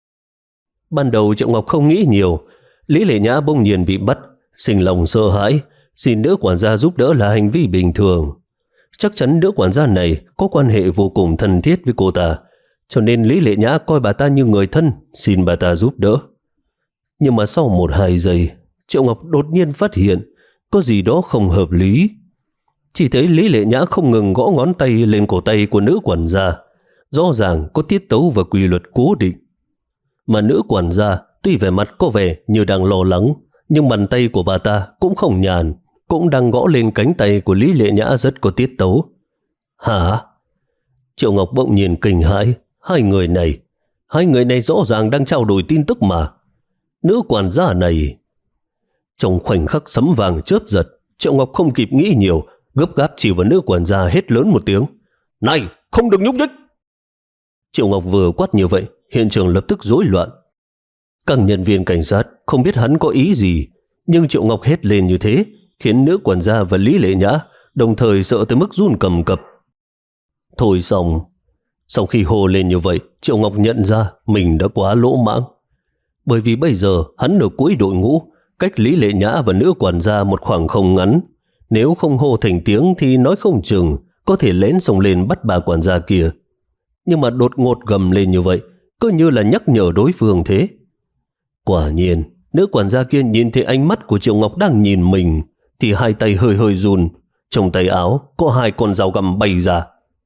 Ban đầu Triệu Ngọc không nghĩ nhiều, Lý Lệ Nhã bỗng nhiên bị bắt, sinh lòng sợ hãi, xin nữ quản gia giúp đỡ là hành vi bình thường. Chắc chắn nữ quản gia này có quan hệ vô cùng thân thiết với cô ta, cho nên Lý Lệ Nhã coi bà ta như người thân, xin bà ta giúp đỡ. Nhưng mà sau một hai giây, Triệu Ngọc đột nhiên phát hiện có gì đó không hợp lý. Chỉ thấy Lý Lệ Nhã không ngừng gõ ngón tay lên cổ tay của nữ quản gia, rõ ràng có tiết tấu và quy luật cố định. Mà nữ quản gia tuy vẻ mặt có vẻ như đang lo lắng, nhưng bàn tay của bà ta cũng không nhàn, cũng đang gõ lên cánh tay của Lý Lệ Nhã rất có tiết tấu. Hả? Triệu Ngọc bỗng nhiên kinh hãi, hai người này, hai người này rõ ràng đang trao đổi tin tức mà. Nữ quản gia này... Trong khoảnh khắc sấm vàng chớp giật, Triệu Ngọc không kịp nghĩ nhiều, gấp gáp chỉ vào nữ quản gia hét lớn một tiếng. Này, không được nhúc nhích! Triệu Ngọc vừa quát như vậy, hiện trường lập tức rối loạn. Các nhân viên cảnh sát không biết hắn có ý gì, nhưng Triệu Ngọc hét lên như thế, khiến nữ quản gia và Lý Lệ Nhã đồng thời sợ tới mức run cầm cập. Thôi xong, sau khi hô lên như vậy, Triệu Ngọc nhận ra mình đã quá lỗ mãng. Bởi vì bây giờ hắn ở cuối đội ngũ, cách Lý Lệ Nhã và nữ quản gia một khoảng không ngắn. Nếu không hô thành tiếng thì nói không chừng có thể lén xông lên bắt bà quản gia kia. Nhưng mà đột ngột gầm lên như vậy, cứ như là nhắc nhở đối phương thế. Quả nhiên, nữ quản gia kia nhìn thấy ánh mắt của Triệu Ngọc đang nhìn mình, thì hai tay hơi hơi run, Trong tay áo có hai con dao găm bay ra.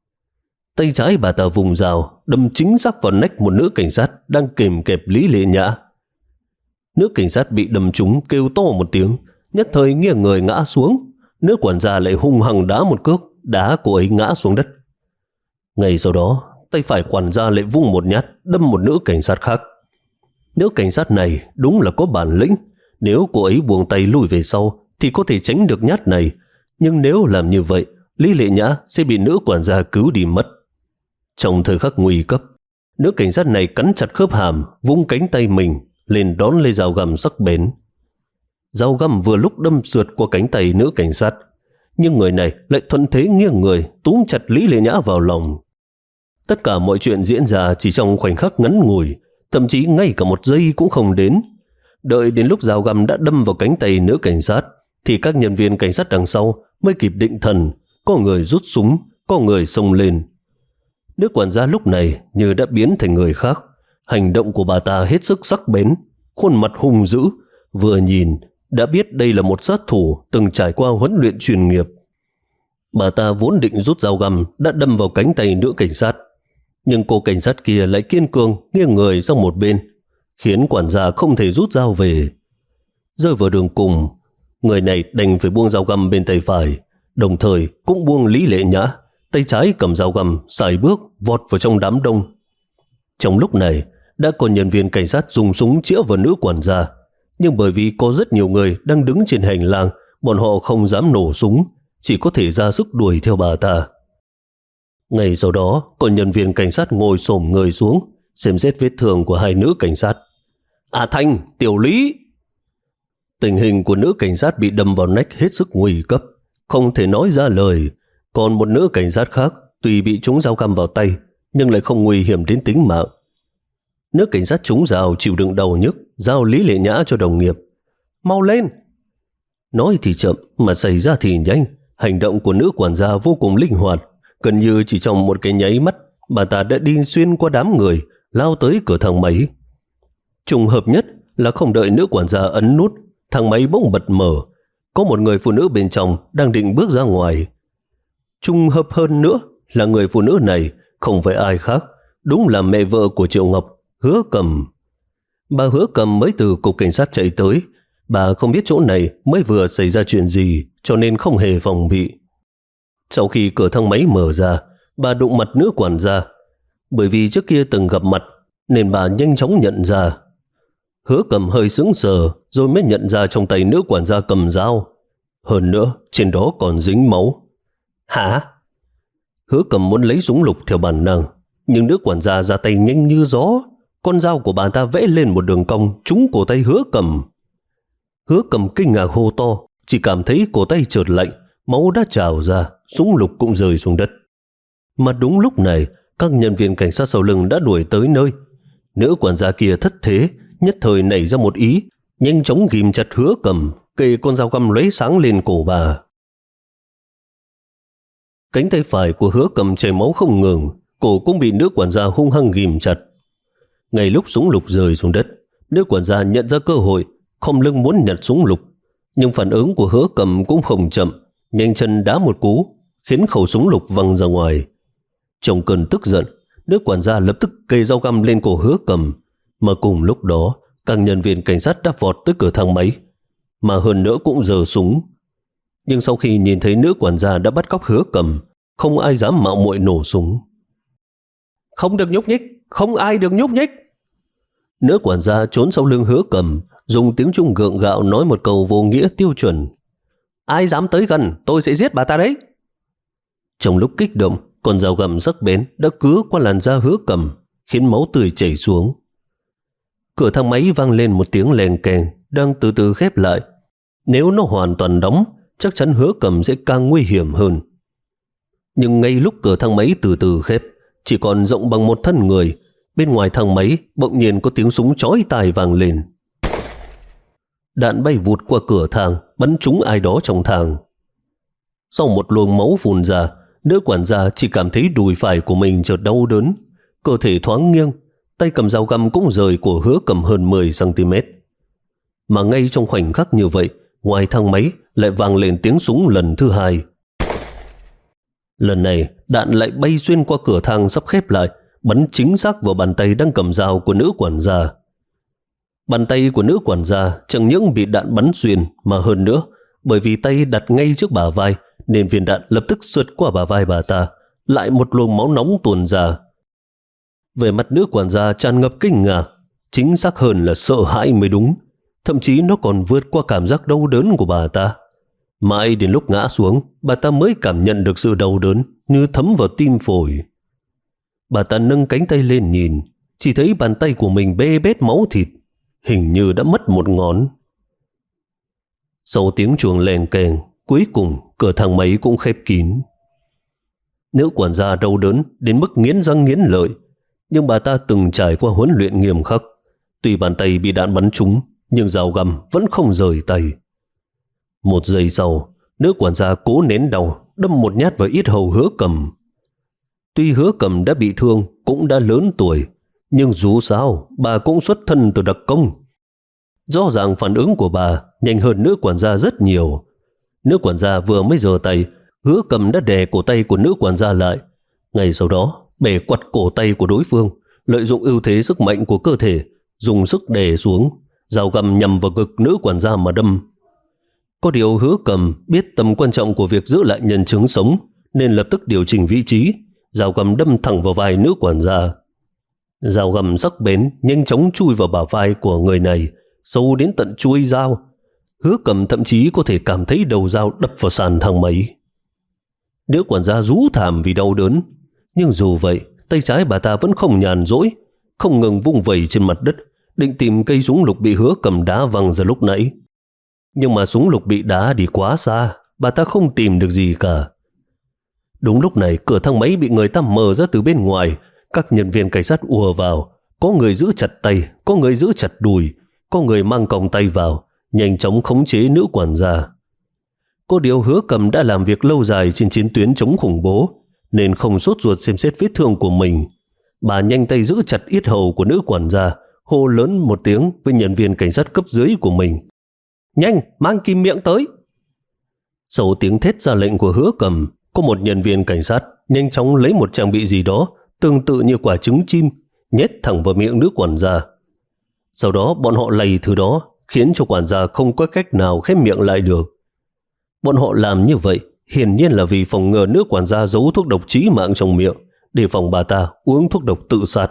Tay trái bà ta vùng dao đâm chính xác vào nách một nữ cảnh sát đang kềm kẹp Lý Lệ Nhã. Nữ cảnh sát bị đâm trúng kêu to một tiếng, nhất thời nghiêng người ngã xuống. Nữ quản gia lại hung hăng đá một cước, đá cô ấy ngã xuống đất. Ngay sau đó, tay phải quản gia lại vung một nhát đâm một nữ cảnh sát khác. Nữ cảnh sát này đúng là có bản lĩnh. Nếu cô ấy buông tay lùi về sau thì có thể tránh được nhát này. Nhưng nếu làm như vậy, Lý Lệ Nhã sẽ bị nữ quản gia cứu đi mất. Trong thời khắc nguy cấp, nữ cảnh sát này cắn chặt khớp hàm, vung cánh tay mình lên đón lấy dao găm sắc bén. Dao găm vừa lúc đâm sượt qua cánh tay nữ cảnh sát, nhưng người này lại thuận thế nghiêng người túm chặt Lý Lệ Nhã vào lòng. Tất cả mọi chuyện diễn ra chỉ trong khoảnh khắc ngắn ngủi, thậm chí ngay cả một giây cũng không đến. Đợi đến lúc dao găm đã đâm vào cánh tay nữ cảnh sát thì các nhân viên cảnh sát đằng sau mới kịp định thần. Có người rút súng, có người xông lên. Nữ quản gia lúc này như đã biến thành người khác. Hành động của bà ta hết sức sắc bén, khuôn mặt hung dữ, vừa nhìn đã biết đây là một sát thủ từng trải qua huấn luyện chuyên nghiệp. Bà ta vốn định rút dao găm đã đâm vào cánh tay nữ cảnh sát, nhưng cô cảnh sát kia lại kiên cường nghiêng người sang một bên, khiến quản gia không thể rút dao về. Rơi vào đường cùng, người này đành phải buông dao găm bên tay phải, đồng thời cũng buông Lý Lệ Nhã, tay trái cầm dao găm sải bước vọt vào trong đám đông. Trong lúc này đã có nhân viên cảnh sát dùng súng chĩa vào nữ quản gia, nhưng bởi vì có rất nhiều người đang đứng trên hành lang, bọn họ không dám nổ súng, chỉ có thể ra sức đuổi theo bà ta. Ngay sau đó, có nhân viên cảnh sát ngồi xổm người xuống, xem xét vết thương của hai nữ cảnh sát. À Thanh, Tiểu Lý! Tình hình của nữ cảnh sát bị đâm vào nách hết sức nguy cấp, không thể nói ra lời. Còn một nữ cảnh sát khác tuy bị trúng dao găm vào tay, nhưng lại không nguy hiểm đến tính mạng. Nữ cảnh sát trúng dao chịu đựng đau nhức, giao Lý Lệ Nhã cho đồng nghiệp. Mau lên! Nói thì chậm mà xảy ra thì nhanh. Hành động của nữ quản gia vô cùng linh hoạt, gần như chỉ trong một cái nháy mắt, bà ta đã đi xuyên qua đám người, lao tới cửa thang máy. Trùng hợp nhất là không đợi nữ quản gia ấn nút, thang máy bỗng bật mở. Có một người phụ nữ bên trong đang định bước ra ngoài. Trùng hợp hơn nữa là người phụ nữ này không phải ai khác, đúng là mẹ vợ của Triệu Ngọc, Hứa Cầm. Bà Hứa Cầm mới từ cục cảnh sát chạy tới. Bà không biết chỗ này mới vừa xảy ra chuyện gì, cho nên không hề phòng bị. Sau khi cửa thang máy mở ra, bà đụng mặt nữ quản gia. Bởi vì trước kia từng gặp mặt, nên bà nhanh chóng nhận ra. Hứa Cầm hơi sững sờ, rồi mới nhận ra trong tay nữ quản gia cầm dao. Hơn nữa, trên đó còn dính máu. Hả? Hứa Cầm muốn lấy súng lục theo bản năng, nhưng nữ quản gia ra tay nhanh như gió. Con dao của bà ta vẽ lên một đường cong trúng cổ tay Hứa Cầm. Hứa Cầm kinh ngạc hô to, chỉ cảm thấy cổ tay chợt lạnh, máu đã trào ra, súng lục cũng rơi xuống đất. Mà đúng lúc này, các nhân viên cảnh sát sau lưng đã đuổi tới nơi. Nữ quản gia kia thất thế, nhất thời nảy ra một ý, nhanh chóng ghim chặt Hứa Cầm, kề con dao găm lóe sáng lên cổ bà. Cánh tay phải của Hứa Cầm chảy máu không ngừng, cổ cũng bị nữ quản gia hung hăng ghim chặt. Ngay lúc súng lục rơi xuống đất, nữ quản gia nhận ra cơ hội, khom lưng muốn nhặt súng lục, nhưng phản ứng của Hứa Cầm cũng không chậm, nhanh chân đá một cú, khiến khẩu súng lục văng ra ngoài. Trong cơn tức giận, nữ quản gia lập tức kề dao găm lên cổ Hứa Cầm, mà cùng lúc đó, các nhân viên cảnh sát đã vọt tới cửa thang máy, mà hơn nữa cũng giơ súng. Nhưng sau khi nhìn thấy nữ quản gia đã bắt cóc Hứa Cầm, không ai dám mạo muội nổ súng. Không được nhúc nhích, không ai được nhúc nhích. Nữ quản gia trốn sau lưng Hứa Cầm, dùng tiếng Trung gượng gạo nói một câu vô nghĩa tiêu chuẩn. Ai dám tới gần, tôi sẽ giết bà ta đấy. Trong lúc kích động, con dao găm sắc bén đã cứa qua làn da Hứa Cầm, khiến máu tươi chảy xuống. Cửa thang máy vang lên một tiếng leng keng, đang từ từ khép lại. Nếu nó hoàn toàn đóng, chắc chắn Hứa Cầm sẽ càng nguy hiểm hơn. Nhưng ngay lúc cửa thang máy từ từ khép, chỉ còn rộng bằng một thân người, bên ngoài thang máy bỗng nhiên có tiếng súng chói tai vang lên. Đạn bay vụt qua cửa thang, bắn trúng ai đó trong thang. Sau một luồng máu phun ra, nữ quản gia chỉ cảm thấy đùi phải của mình chợt đau đớn, cơ thể thoáng nghiêng, tay cầm dao găm cũng rời của Hứa Cầm hơn mười xăng ti mét. Mà ngay trong khoảnh khắc như vậy, ngoài thang máy lại vang lên tiếng súng lần thứ hai. Lần này đạn lại bay xuyên qua cửa thang sắp khép lại, bắn chính xác vào bàn tay đang cầm dao của nữ quản gia. Bàn tay của nữ quản gia chẳng những bị đạn bắn xuyên mà hơn nữa, bởi vì tay đặt ngay trước bả vai nên viên đạn lập tức sượt qua bả vai bà ta, lại một luồng máu nóng tuôn ra. Về mặt nữ quản gia tràn ngập kinh ngạc, chính xác hơn là sợ hãi mới đúng, thậm chí nó còn vượt qua cảm giác đau đớn của bà ta. Mãi đến lúc ngã xuống, bà ta mới cảm nhận được sự đau đớn như thấm vào tim phổi. Bà ta nâng cánh tay lên nhìn, chỉ thấy bàn tay của mình bê bết máu thịt, hình như đã mất một ngón. Sau tiếng chuông lèn keng, cuối cùng cửa thang máy cũng khép kín. Nữ quản gia đau đớn đến mức nghiến răng nghiến lợi, nhưng bà ta từng trải qua huấn luyện nghiêm khắc. Tuy bàn tay bị đạn bắn trúng, nhưng dao găm vẫn không rời tay. Một giây sau, nữ quản gia cố nén đau, đâm một nhát vào yết hầu Hứa Cầm. Tuy Hứa Cầm đã bị thương, cũng đã lớn tuổi, nhưng dù sao, bà cũng xuất thân từ đặc công. Rõ ràng phản ứng của bà nhanh hơn nữ quản gia rất nhiều. Nữ quản gia vừa mới giơ tay, Hứa Cầm đã đè cổ tay của nữ quản gia lại. Ngay sau đó, bẻ quặt cổ tay của đối phương, lợi dụng ưu thế sức mạnh của cơ thể, dùng sức đè xuống, dao găm nhằm vào ngực nữ quản gia mà đâm. Có điều Hứa Cầm biết tầm quan trọng của việc giữ lại nhân chứng sống, nên lập tức điều chỉnh vị trí, dao găm đâm thẳng vào vai nữ quản gia. Dao găm sắc bén nhanh chóng chui vào bả vai của người này, sâu đến tận chuôi dao. Hứa Cầm thậm chí có thể cảm thấy đầu dao đập vào sàn thang máy. Nữ quản gia rú thảm vì đau đớn, nhưng dù vậy, tay trái bà ta vẫn không nhàn rỗi, không ngừng vung vẩy trên mặt đất, định tìm cây súng lục bị Hứa Cầm đá văng ra lúc nãy. Nhưng mà súng lục bị đá đi quá xa, bà ta không tìm được gì cả. Đúng lúc này, cửa thang máy bị người ta mở ra từ bên ngoài, các nhân viên cảnh sát ùa vào, có người giữ chặt tay, có người giữ chặt đùi, có người mang còng tay vào, nhanh chóng khống chế nữ quản gia. Có điều Hứa Cầm đã làm việc lâu dài trên chiến tuyến chống khủng bố, nên không sốt ruột xem xét vết thương của mình. Bà nhanh tay giữ chặt yết hầu của nữ quản gia, hô lớn một tiếng với nhân viên cảnh sát cấp dưới của mình. Nhanh, mang kìm miệng tới. Sau tiếng thét ra lệnh của Hứa Cầm, có một nhân viên cảnh sát nhanh chóng lấy một trang bị gì đó tương tự như quả trứng chim, nhét thẳng vào miệng nữ quản gia. Sau đó bọn họ lầy thứ đó, khiến cho quản gia không có cách nào khép miệng lại được. Bọn họ làm như vậy hiển nhiên là vì phòng ngừa nữ quản gia giấu thuốc độc chí mạng trong miệng, để phòng bà ta uống thuốc độc tự sát.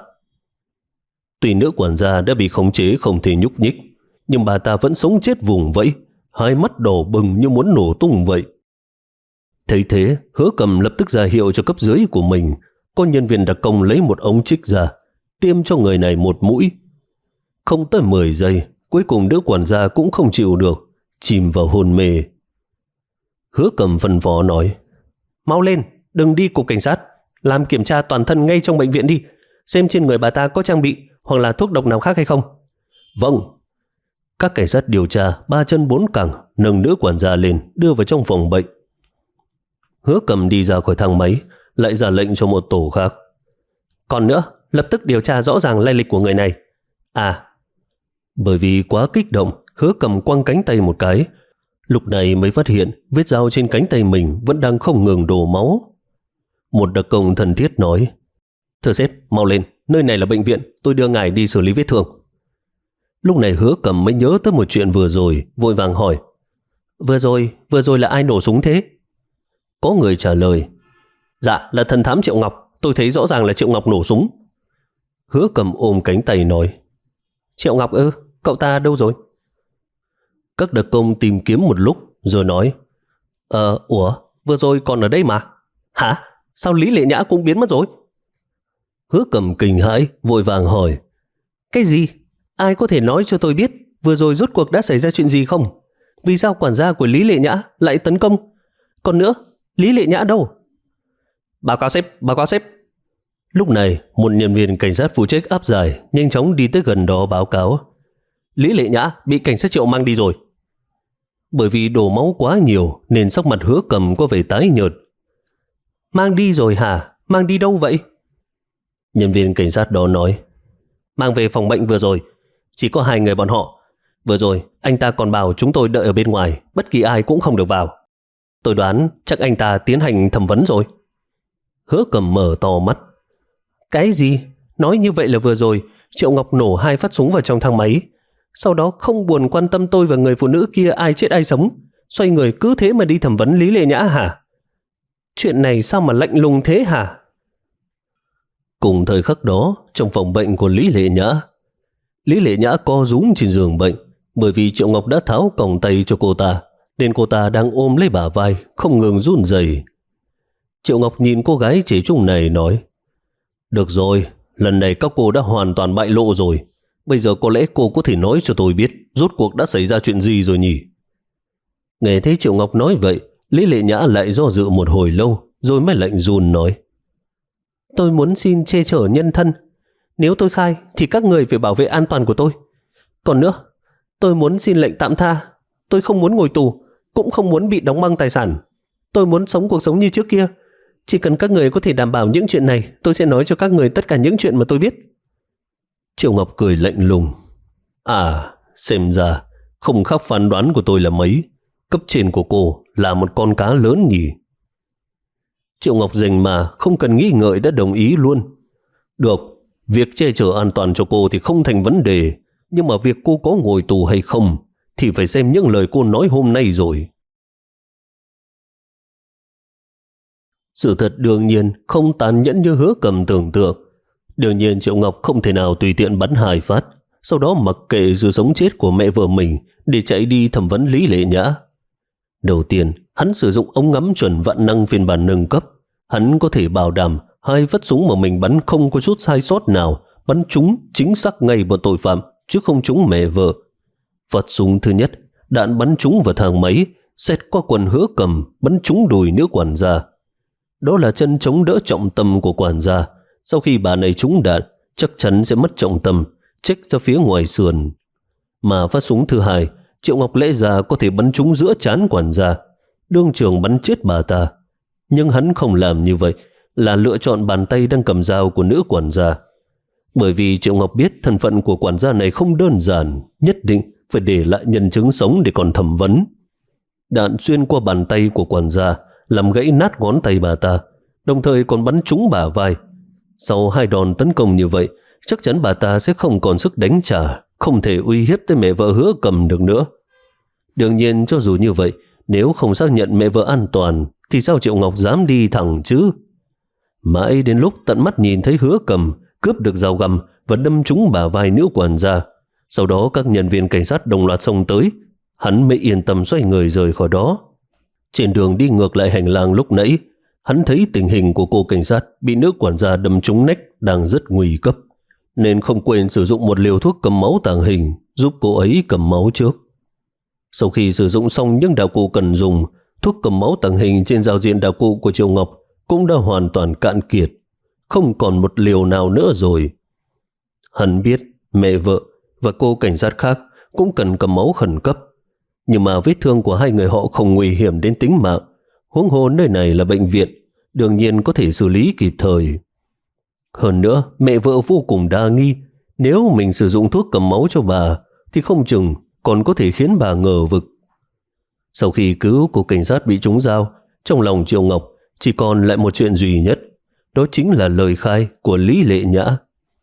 Tuy nữ quản gia đã bị khống chế không thể nhúc nhích, nhưng bà ta vẫn sống chết vùng vẫy, hai mắt đỏ bừng như muốn nổ tung vậy. Thấy thế, Hứa Cầm lập tức ra hiệu cho cấp dưới của mình. Có nhân viên đặc công lấy một ống trích ra, tiêm cho người này một mũi. Không tới mười giây, cuối cùng nữ quản gia cũng không chịu được, chìm vào hôn mê. Hứa Cầm phân phó nói, mau lên, đừng đi cục cảnh sát, làm kiểm tra toàn thân ngay trong bệnh viện đi, xem trên người bà ta có trang bị hoặc là thuốc độc nào khác hay không. Vâng. Các cảnh sát điều tra ba chân bốn cẳng nâng nữ quản gia lên, đưa vào trong phòng bệnh. Hứa Cầm đi ra khỏi thang máy, lại ra lệnh cho một tổ khác. Còn nữa, lập tức điều tra rõ ràng lai lịch của người này. À, bởi vì quá kích động, Hứa Cầm quăng cánh tay một cái, lúc này mới phát hiện vết dao trên cánh tay mình vẫn đang không ngừng đổ máu. Một đặc công thân thiết nói, thưa sếp, mau lên, nơi này là bệnh viện, tôi đưa ngài đi xử lý vết thương. Lúc này Hứa Cầm mới nhớ tới một chuyện vừa rồi, vội vàng hỏi, Vừa rồi, vừa rồi là ai nổ súng thế? Có người trả lời, dạ là thần thám Triệu Ngọc, tôi thấy rõ ràng là Triệu Ngọc nổ súng. Hứa Cầm ôm cánh tay nói, Triệu Ngọc ư, cậu ta đâu rồi? Các đặc công tìm kiếm một lúc rồi nói, Ờ, ủa, vừa rồi còn ở đây mà. Hả? Sao Lý Lệ Nhã cũng biến mất rồi? Hứa Cầm kinh hãi, vội vàng hỏi, cái gì? Ai có thể nói cho tôi biết vừa rồi rốt cuộc đã xảy ra chuyện gì không? Vì sao quản gia của Lý Lệ Nhã lại tấn công? Còn nữa, Lý Lệ Nhã đâu? Báo cáo sếp, báo cáo sếp. Lúc này, một nhân viên cảnh sát phụ trách áp giải nhanh chóng đi tới gần đó báo cáo, Lý Lệ Nhã bị cảnh sát Triệu mang đi rồi. Bởi vì đổ máu quá nhiều nên sắc mặt Hứa Cầm có vẻ tái nhợt. Mang đi rồi hả? Mang đi đâu vậy? Nhân viên cảnh sát đó nói, mang về phòng bệnh vừa rồi, chỉ có hai người bọn họ. Vừa rồi, anh ta còn bảo chúng tôi đợi ở bên ngoài, bất kỳ ai cũng không được vào. Tôi đoán chắc anh ta tiến hành thẩm vấn rồi. Hứa Cầm mở to mắt. Cái gì? Nói như vậy là vừa rồi Triệu Ngọc nổ hai phát súng vào trong thang máy, sau đó không buồn quan tâm tôi và người phụ nữ kia ai chết ai sống, xoay người cứ thế mà đi thẩm vấn Lý Lệ Nhã hả? Chuyện này sao mà lạnh lùng thế hả? Cùng thời khắc đó, trong phòng bệnh của Lý Lệ Nhã, Lý Lệ Nhã co rúm trên giường bệnh, bởi vì Triệu Ngọc đã tháo còng tay cho cô ta, nên cô ta đang ôm lấy bả vai, không ngừng run rẩy. Triệu Ngọc nhìn cô gái trẻ trung này nói, được rồi, lần này các cô đã hoàn toàn bại lộ rồi. Bây giờ có lẽ cô có thể nói cho tôi biết rốt cuộc đã xảy ra chuyện gì rồi nhỉ? Nghe thấy Triệu Ngọc nói vậy, Lý Lệ Nhã lại do dự một hồi lâu, rồi mới lạnh run nói, tôi muốn xin che chở nhân thân. Nếu tôi khai thì các người phải bảo vệ an toàn của tôi. Còn nữa, tôi muốn xin lệnh tạm tha. Tôi không muốn ngồi tù, cũng không muốn bị đóng băng tài sản. Tôi muốn sống cuộc sống như trước kia. Chỉ cần các người có thể đảm bảo những chuyện này, tôi sẽ nói cho các người tất cả những chuyện mà tôi biết. Triệu Ngọc cười lạnh lùng. À, xem ra không khác phán đoán của tôi là mấy. Cấp trên của cô là một con cá lớn nhỉ? Triệu Ngọc dành mà không cần nghĩ ngợi đã đồng ý luôn. Được, việc che chở an toàn cho cô thì không thành vấn đề, nhưng mà việc cô có ngồi tù hay không thì phải xem những lời cô nói hôm nay rồi. Sự thật đương nhiên không tàn nhẫn như Hứa Cầm tưởng tượng. Đương nhiên Triệu Ngọc không thể nào tùy tiện bắn hai phát, sau đó mặc kệ sự sống chết của mẹ vợ mình để chạy đi thẩm vấn Lý Lệ Nhã. Đầu tiên, hắn sử dụng ống ngắm chuẩn vạn năng phiên bản nâng cấp. Hắn có thể bảo đảm hai phát súng mà mình bắn không có chút sai sót nào, bắn trúng chính xác ngay vào tội phạm, chứ không trúng mẹ vợ. Phát súng thứ nhất, đạn bắn trúng vào thang máy, xẹt qua quần Hứa Cầm, bắn trúng đùi nữ quản gia. Đó là chân chống đỡ trọng tâm của quản gia. Sau khi bà này trúng đạn, chắc chắn sẽ mất trọng tâm, chếch ra phía ngoài sườn. Mà phát súng thứ hai, Triệu Ngọc lẽ ra có thể bắn trúng giữa trán quản gia, đương trường bắn chết bà ta. Nhưng hắn không làm như vậy, là lựa chọn bàn tay đang cầm dao của nữ quản gia. Bởi vì Triệu Ngọc biết thân phận của quản gia này không đơn giản, nhất định phải để lại nhân chứng sống để còn thẩm vấn. Đạn xuyên qua bàn tay của quản gia, làm gãy nát ngón tay bà ta, đồng thời còn bắn trúng bả vai. Sau hai đòn tấn công như vậy, chắc chắn bà ta sẽ không còn sức đánh trả, không thể uy hiếp tới mẹ vợ Hứa Cầm được nữa. Đương nhiên cho dù như vậy, nếu không xác nhận mẹ vợ an toàn, thì sao Triệu Ngọc dám đi thẳng chứ? Mãi đến lúc tận mắt nhìn thấy Hứa Cầm cướp được dao găm và đâm trúng bả vai nữ quản gia, sau đó các nhân viên cảnh sát đồng loạt xông tới, hắn mới yên tâm xoay người rời khỏi đó. Trên đường đi ngược lại hành lang lúc nãy, hắn thấy tình hình của cô cảnh sát bị nữ quản gia đâm trúng nách đang rất nguy cấp, nên không quên sử dụng một liều thuốc cầm máu tàng hình giúp cô ấy cầm máu trước. Sau khi sử dụng xong những đạo cụ cần dùng, thuốc cầm máu tàng hình trên giao diện đạo cụ của Triệu Ngọc cũng đã hoàn toàn cạn kiệt, không còn một liều nào nữa rồi. Hắn biết mẹ vợ và cô cảnh sát khác cũng cần cầm máu khẩn cấp, nhưng mà vết thương của hai người họ không nguy hiểm đến tính mạng, huống hồ nơi này là bệnh viện, đương nhiên có thể xử lý kịp thời. Hơn nữa, mẹ vợ vô cùng đa nghi, nếu mình sử dụng thuốc cầm máu cho bà thì không chừng còn có thể khiến bà ngờ vực. Sau khi cứu cô cảnh sát bị trúng dao, trong lòng Triệu Ngọc chỉ còn lại một chuyện duy nhất, đó chính là lời khai của Lý Lệ Nhã.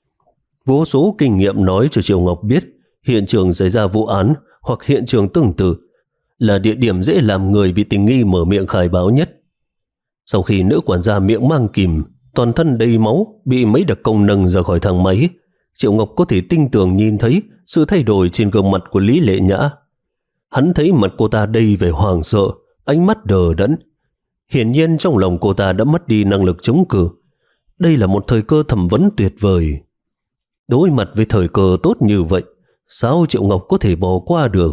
Vô số kinh nghiệm nói cho Triệu Ngọc biết hiện trường xảy ra vụ án hoặc hiện trường tương tự là địa điểm dễ làm người bị tình nghi mở miệng khai báo nhất. Sau khi nữ quản gia miệng mang kìm, toàn thân đầy máu, bị mấy đặc công nâng ra khỏi thang máy, Triệu Ngọc có thể tinh tường nhìn thấy sự thay đổi trên gương mặt của Lý Lệ Nhã. Hắn thấy mặt cô ta đầy vẻ hoảng sợ, ánh mắt đờ đẫn. Hiển nhiên trong lòng cô ta đã mất đi năng lực chống cự. Đây là một thời cơ thẩm vấn tuyệt vời. Đối mặt với thời cơ tốt như vậy, sao Triệu Ngọc có thể bỏ qua được?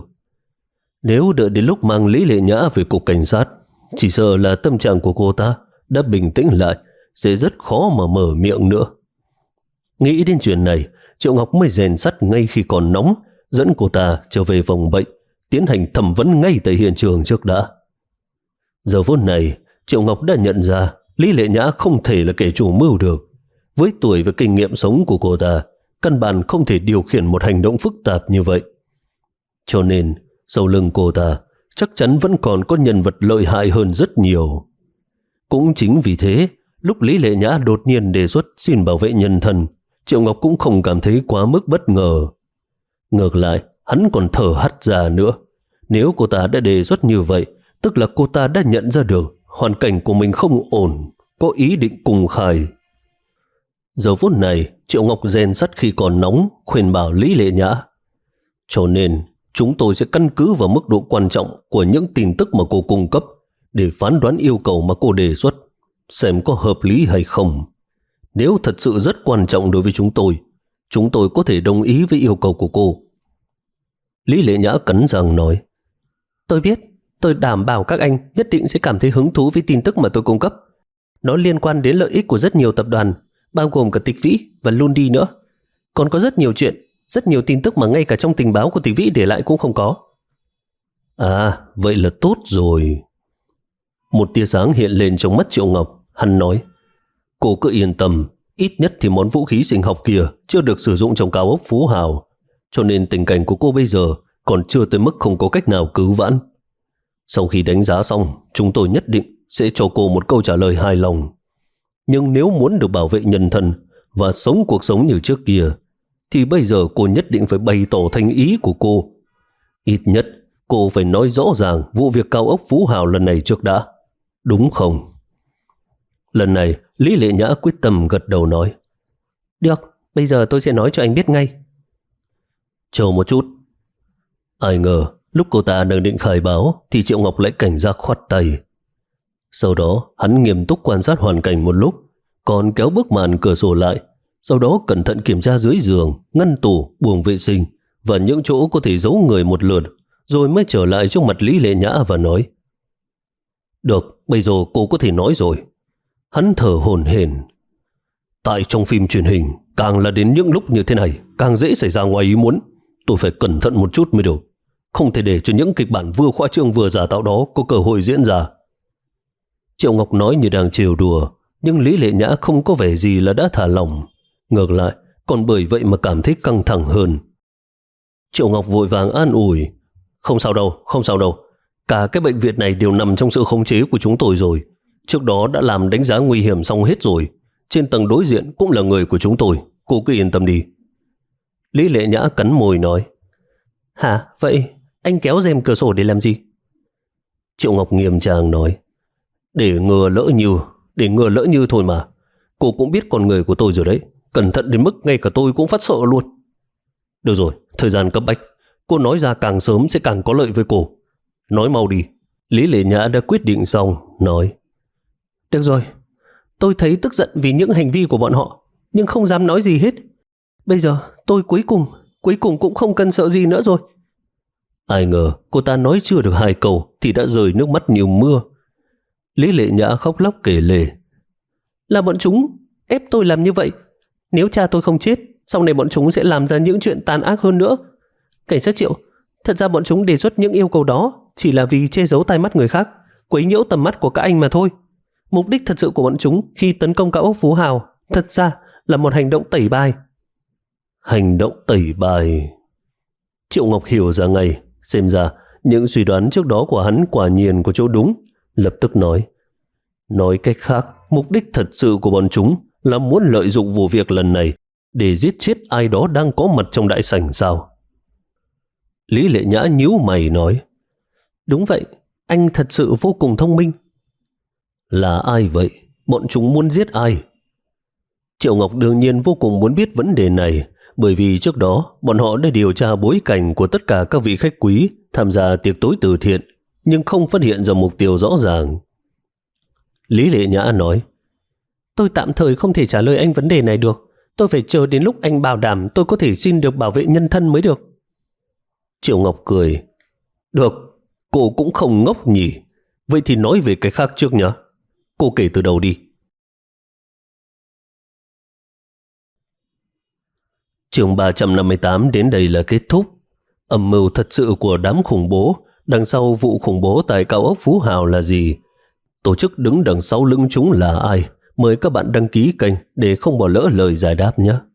Nếu đợi đến lúc mang Lý Lệ Nhã về cục cảnh sát, chỉ sợ là tâm trạng của cô ta đã bình tĩnh lại, sẽ rất khó mà mở miệng nữa. Nghĩ đến chuyện này, Triệu Ngọc mới rèn sắt ngay khi còn nóng, dẫn cô ta trở về phòng bệnh, tiến hành thẩm vấn ngay tại hiện trường trước đã. Giờ phút này, Triệu Ngọc đã nhận ra Lý Lệ Nhã không thể là kẻ chủ mưu được. Với tuổi và kinh nghiệm sống của cô ta, căn bản không thể điều khiển một hành động phức tạp như vậy. Cho nên, sau lưng cô ta chắc chắn vẫn còn có nhân vật lợi hại hơn rất nhiều. Cũng chính vì thế, Lúc Lý Lệ Nhã đột nhiên đề xuất xin bảo vệ nhân thân, Triệu Ngọc cũng không cảm thấy quá mức bất ngờ. Ngược lại, hắn còn thở hắt ra nữa. Nếu cô ta đã đề xuất như vậy, tức là cô ta đã nhận ra được hoàn cảnh của mình không ổn, có ý định cùng khai. Giờ phút này, Triệu Ngọc rèn sắt khi còn nóng, khuyên bảo Lý Lệ Nhã. Cho nên, chúng tôi sẽ căn cứ vào mức độ quan trọng của những tin tức mà cô cung cấp để phán đoán yêu cầu mà cô đề xuất, xem có hợp lý hay không. Nếu thật sự rất quan trọng đối với chúng tôi, chúng tôi có thể đồng ý với yêu cầu của cô. Lý Lệ Nhã cắn răng nói, tôi biết, tôi đảm bảo các anh nhất định sẽ cảm thấy hứng thú với tin tức mà tôi cung cấp. Nó liên quan đến lợi ích của rất nhiều tập đoàn, bao gồm cả Tịch Vĩ và Lundi nữa. Còn có rất nhiều chuyện, rất nhiều tin tức mà ngay cả trong tình báo của Tịch Vĩ để lại cũng không có. À, vậy là tốt rồi. Một tia sáng hiện lên trong mắt Triệu Ngọc. Hắn nói, cô cứ yên tâm, ít nhất thì món vũ khí sinh học kia chưa được sử dụng trong cao ốc Phú Hào, cho nên tình cảnh của cô bây giờ còn chưa tới mức không có cách nào cứu vãn. Sau khi đánh giá xong, chúng tôi nhất định sẽ cho cô một câu trả lời hài lòng. Nhưng nếu muốn được bảo vệ nhân thân và sống cuộc sống như trước kia, thì bây giờ cô nhất định phải bày tỏ thành ý của cô. Ít nhất cô phải nói rõ ràng vụ việc cao ốc Phú Hào lần này trước đã. Đúng không? Lần này Lý Lệ Nhã quyết tâm gật đầu nói, được, bây giờ tôi sẽ nói cho anh biết ngay. Chờ một chút. Ai ngờ lúc cô ta đang định khai báo thì Triệu Ngọc lại cảnh giác khoát tay. Sau đó hắn nghiêm túc quan sát hoàn cảnh một lúc, còn kéo bức màn cửa sổ lại, sau đó cẩn thận kiểm tra dưới giường, ngăn tủ, buồng vệ sinh và những chỗ có thể giấu người một lượt, rồi mới trở lại trước mặt Lý Lệ Nhã và nói, được, bây giờ cô có thể nói rồi. Hắn thở hổn hển. Tại trong phim truyền hình, càng là đến những lúc như thế này, càng dễ xảy ra ngoài ý muốn. Tôi phải cẩn thận một chút mới được. Không thể để cho những kịch bản vừa khoa trương vừa giả tạo đó có cơ hội diễn ra. Triệu Ngọc nói như đang trêu đùa, nhưng Lý Lệ Nhã không có vẻ gì là đã thả lỏng. Ngược lại, còn bởi vậy mà cảm thấy căng thẳng hơn. Triệu Ngọc vội vàng an ủi, không sao đâu, không sao đâu. Cả cái bệnh viện này đều nằm trong sự khống chế của chúng tôi rồi. Trước đó đã làm đánh giá nguy hiểm xong hết rồi. Trên tầng đối diện cũng là người của chúng tôi. Cô cứ yên tâm đi. Lý Lệ Nhã cắn môi nói, hả, vậy anh kéo rèm cửa sổ để làm gì? Triệu Ngọc nghiêm trang nói, để ngừa lỡ như, để ngừa lỡ như thôi mà. Cô cũng biết con người của tôi rồi đấy. Cẩn thận đến mức ngay cả tôi cũng phát sợ luôn. Được rồi, thời gian cấp bách. Cô nói ra càng sớm sẽ càng có lợi với cô. Nói mau đi. Lý Lệ Nhã đã quyết định xong, nói, được rồi, tôi thấy tức giận vì những hành vi của bọn họ, nhưng không dám nói gì hết. Bây giờ tôi cuối cùng, cuối cùng cũng không cần sợ gì nữa rồi. Ai ngờ cô ta nói chưa được hai câu thì đã rơi nước mắt nhiều mưa. Lý Lệ Nhã khóc lóc kể lể, là bọn chúng ép tôi làm như vậy. Nếu cha tôi không chết, sau này bọn chúng sẽ làm ra những chuyện tàn ác hơn nữa. Cảnh sát Triệu, thật ra bọn chúng đề xuất những yêu cầu đó chỉ là vì che giấu tai mắt người khác, quấy nhiễu tầm mắt của các anh mà thôi. Mục đích thật sự của bọn chúng khi tấn công cao ốc Phú Hào thật ra là một hành động tẩy bài. Hành động tẩy bài. Triệu Ngọc hiểu ra ngay, xem ra những suy đoán trước đó của hắn quả nhiên có chỗ đúng. Lập tức nói, nói cách khác, mục đích thật sự của bọn chúng là muốn lợi dụng vụ việc lần này để giết chết ai đó đang có mặt trong đại sảnh sao? Lý Lệ Nhã nhíu mày nói, đúng vậy, anh thật sự vô cùng thông minh. Là ai vậy? Bọn chúng muốn giết ai? Triệu Ngọc đương nhiên vô cùng muốn biết vấn đề này, bởi vì trước đó bọn họ đã điều tra bối cảnh của tất cả các vị khách quý tham gia tiệc tối từ thiện, nhưng không phát hiện ra mục tiêu rõ ràng. Lý Lệ Nhã nói, tôi tạm thời không thể trả lời anh vấn đề này được. Tôi phải chờ đến lúc anh bảo đảm tôi có thể xin được bảo vệ nhân thân mới được. Triệu Ngọc cười, được, cô cũng không ngốc nhỉ. Vậy thì nói về cái khác trước nhé. Cô kể từ đầu đi. Chương ba trăm năm mươi tám đến đây là kết thúc. Âm mưu thật sự của đám khủng bố đằng sau vụ khủng bố tại cao ốc Phú Hào là gì? Tổ chức đứng đằng sau lưng chúng là ai? Mời các bạn đăng ký kênh để không bỏ lỡ lời giải đáp nhé.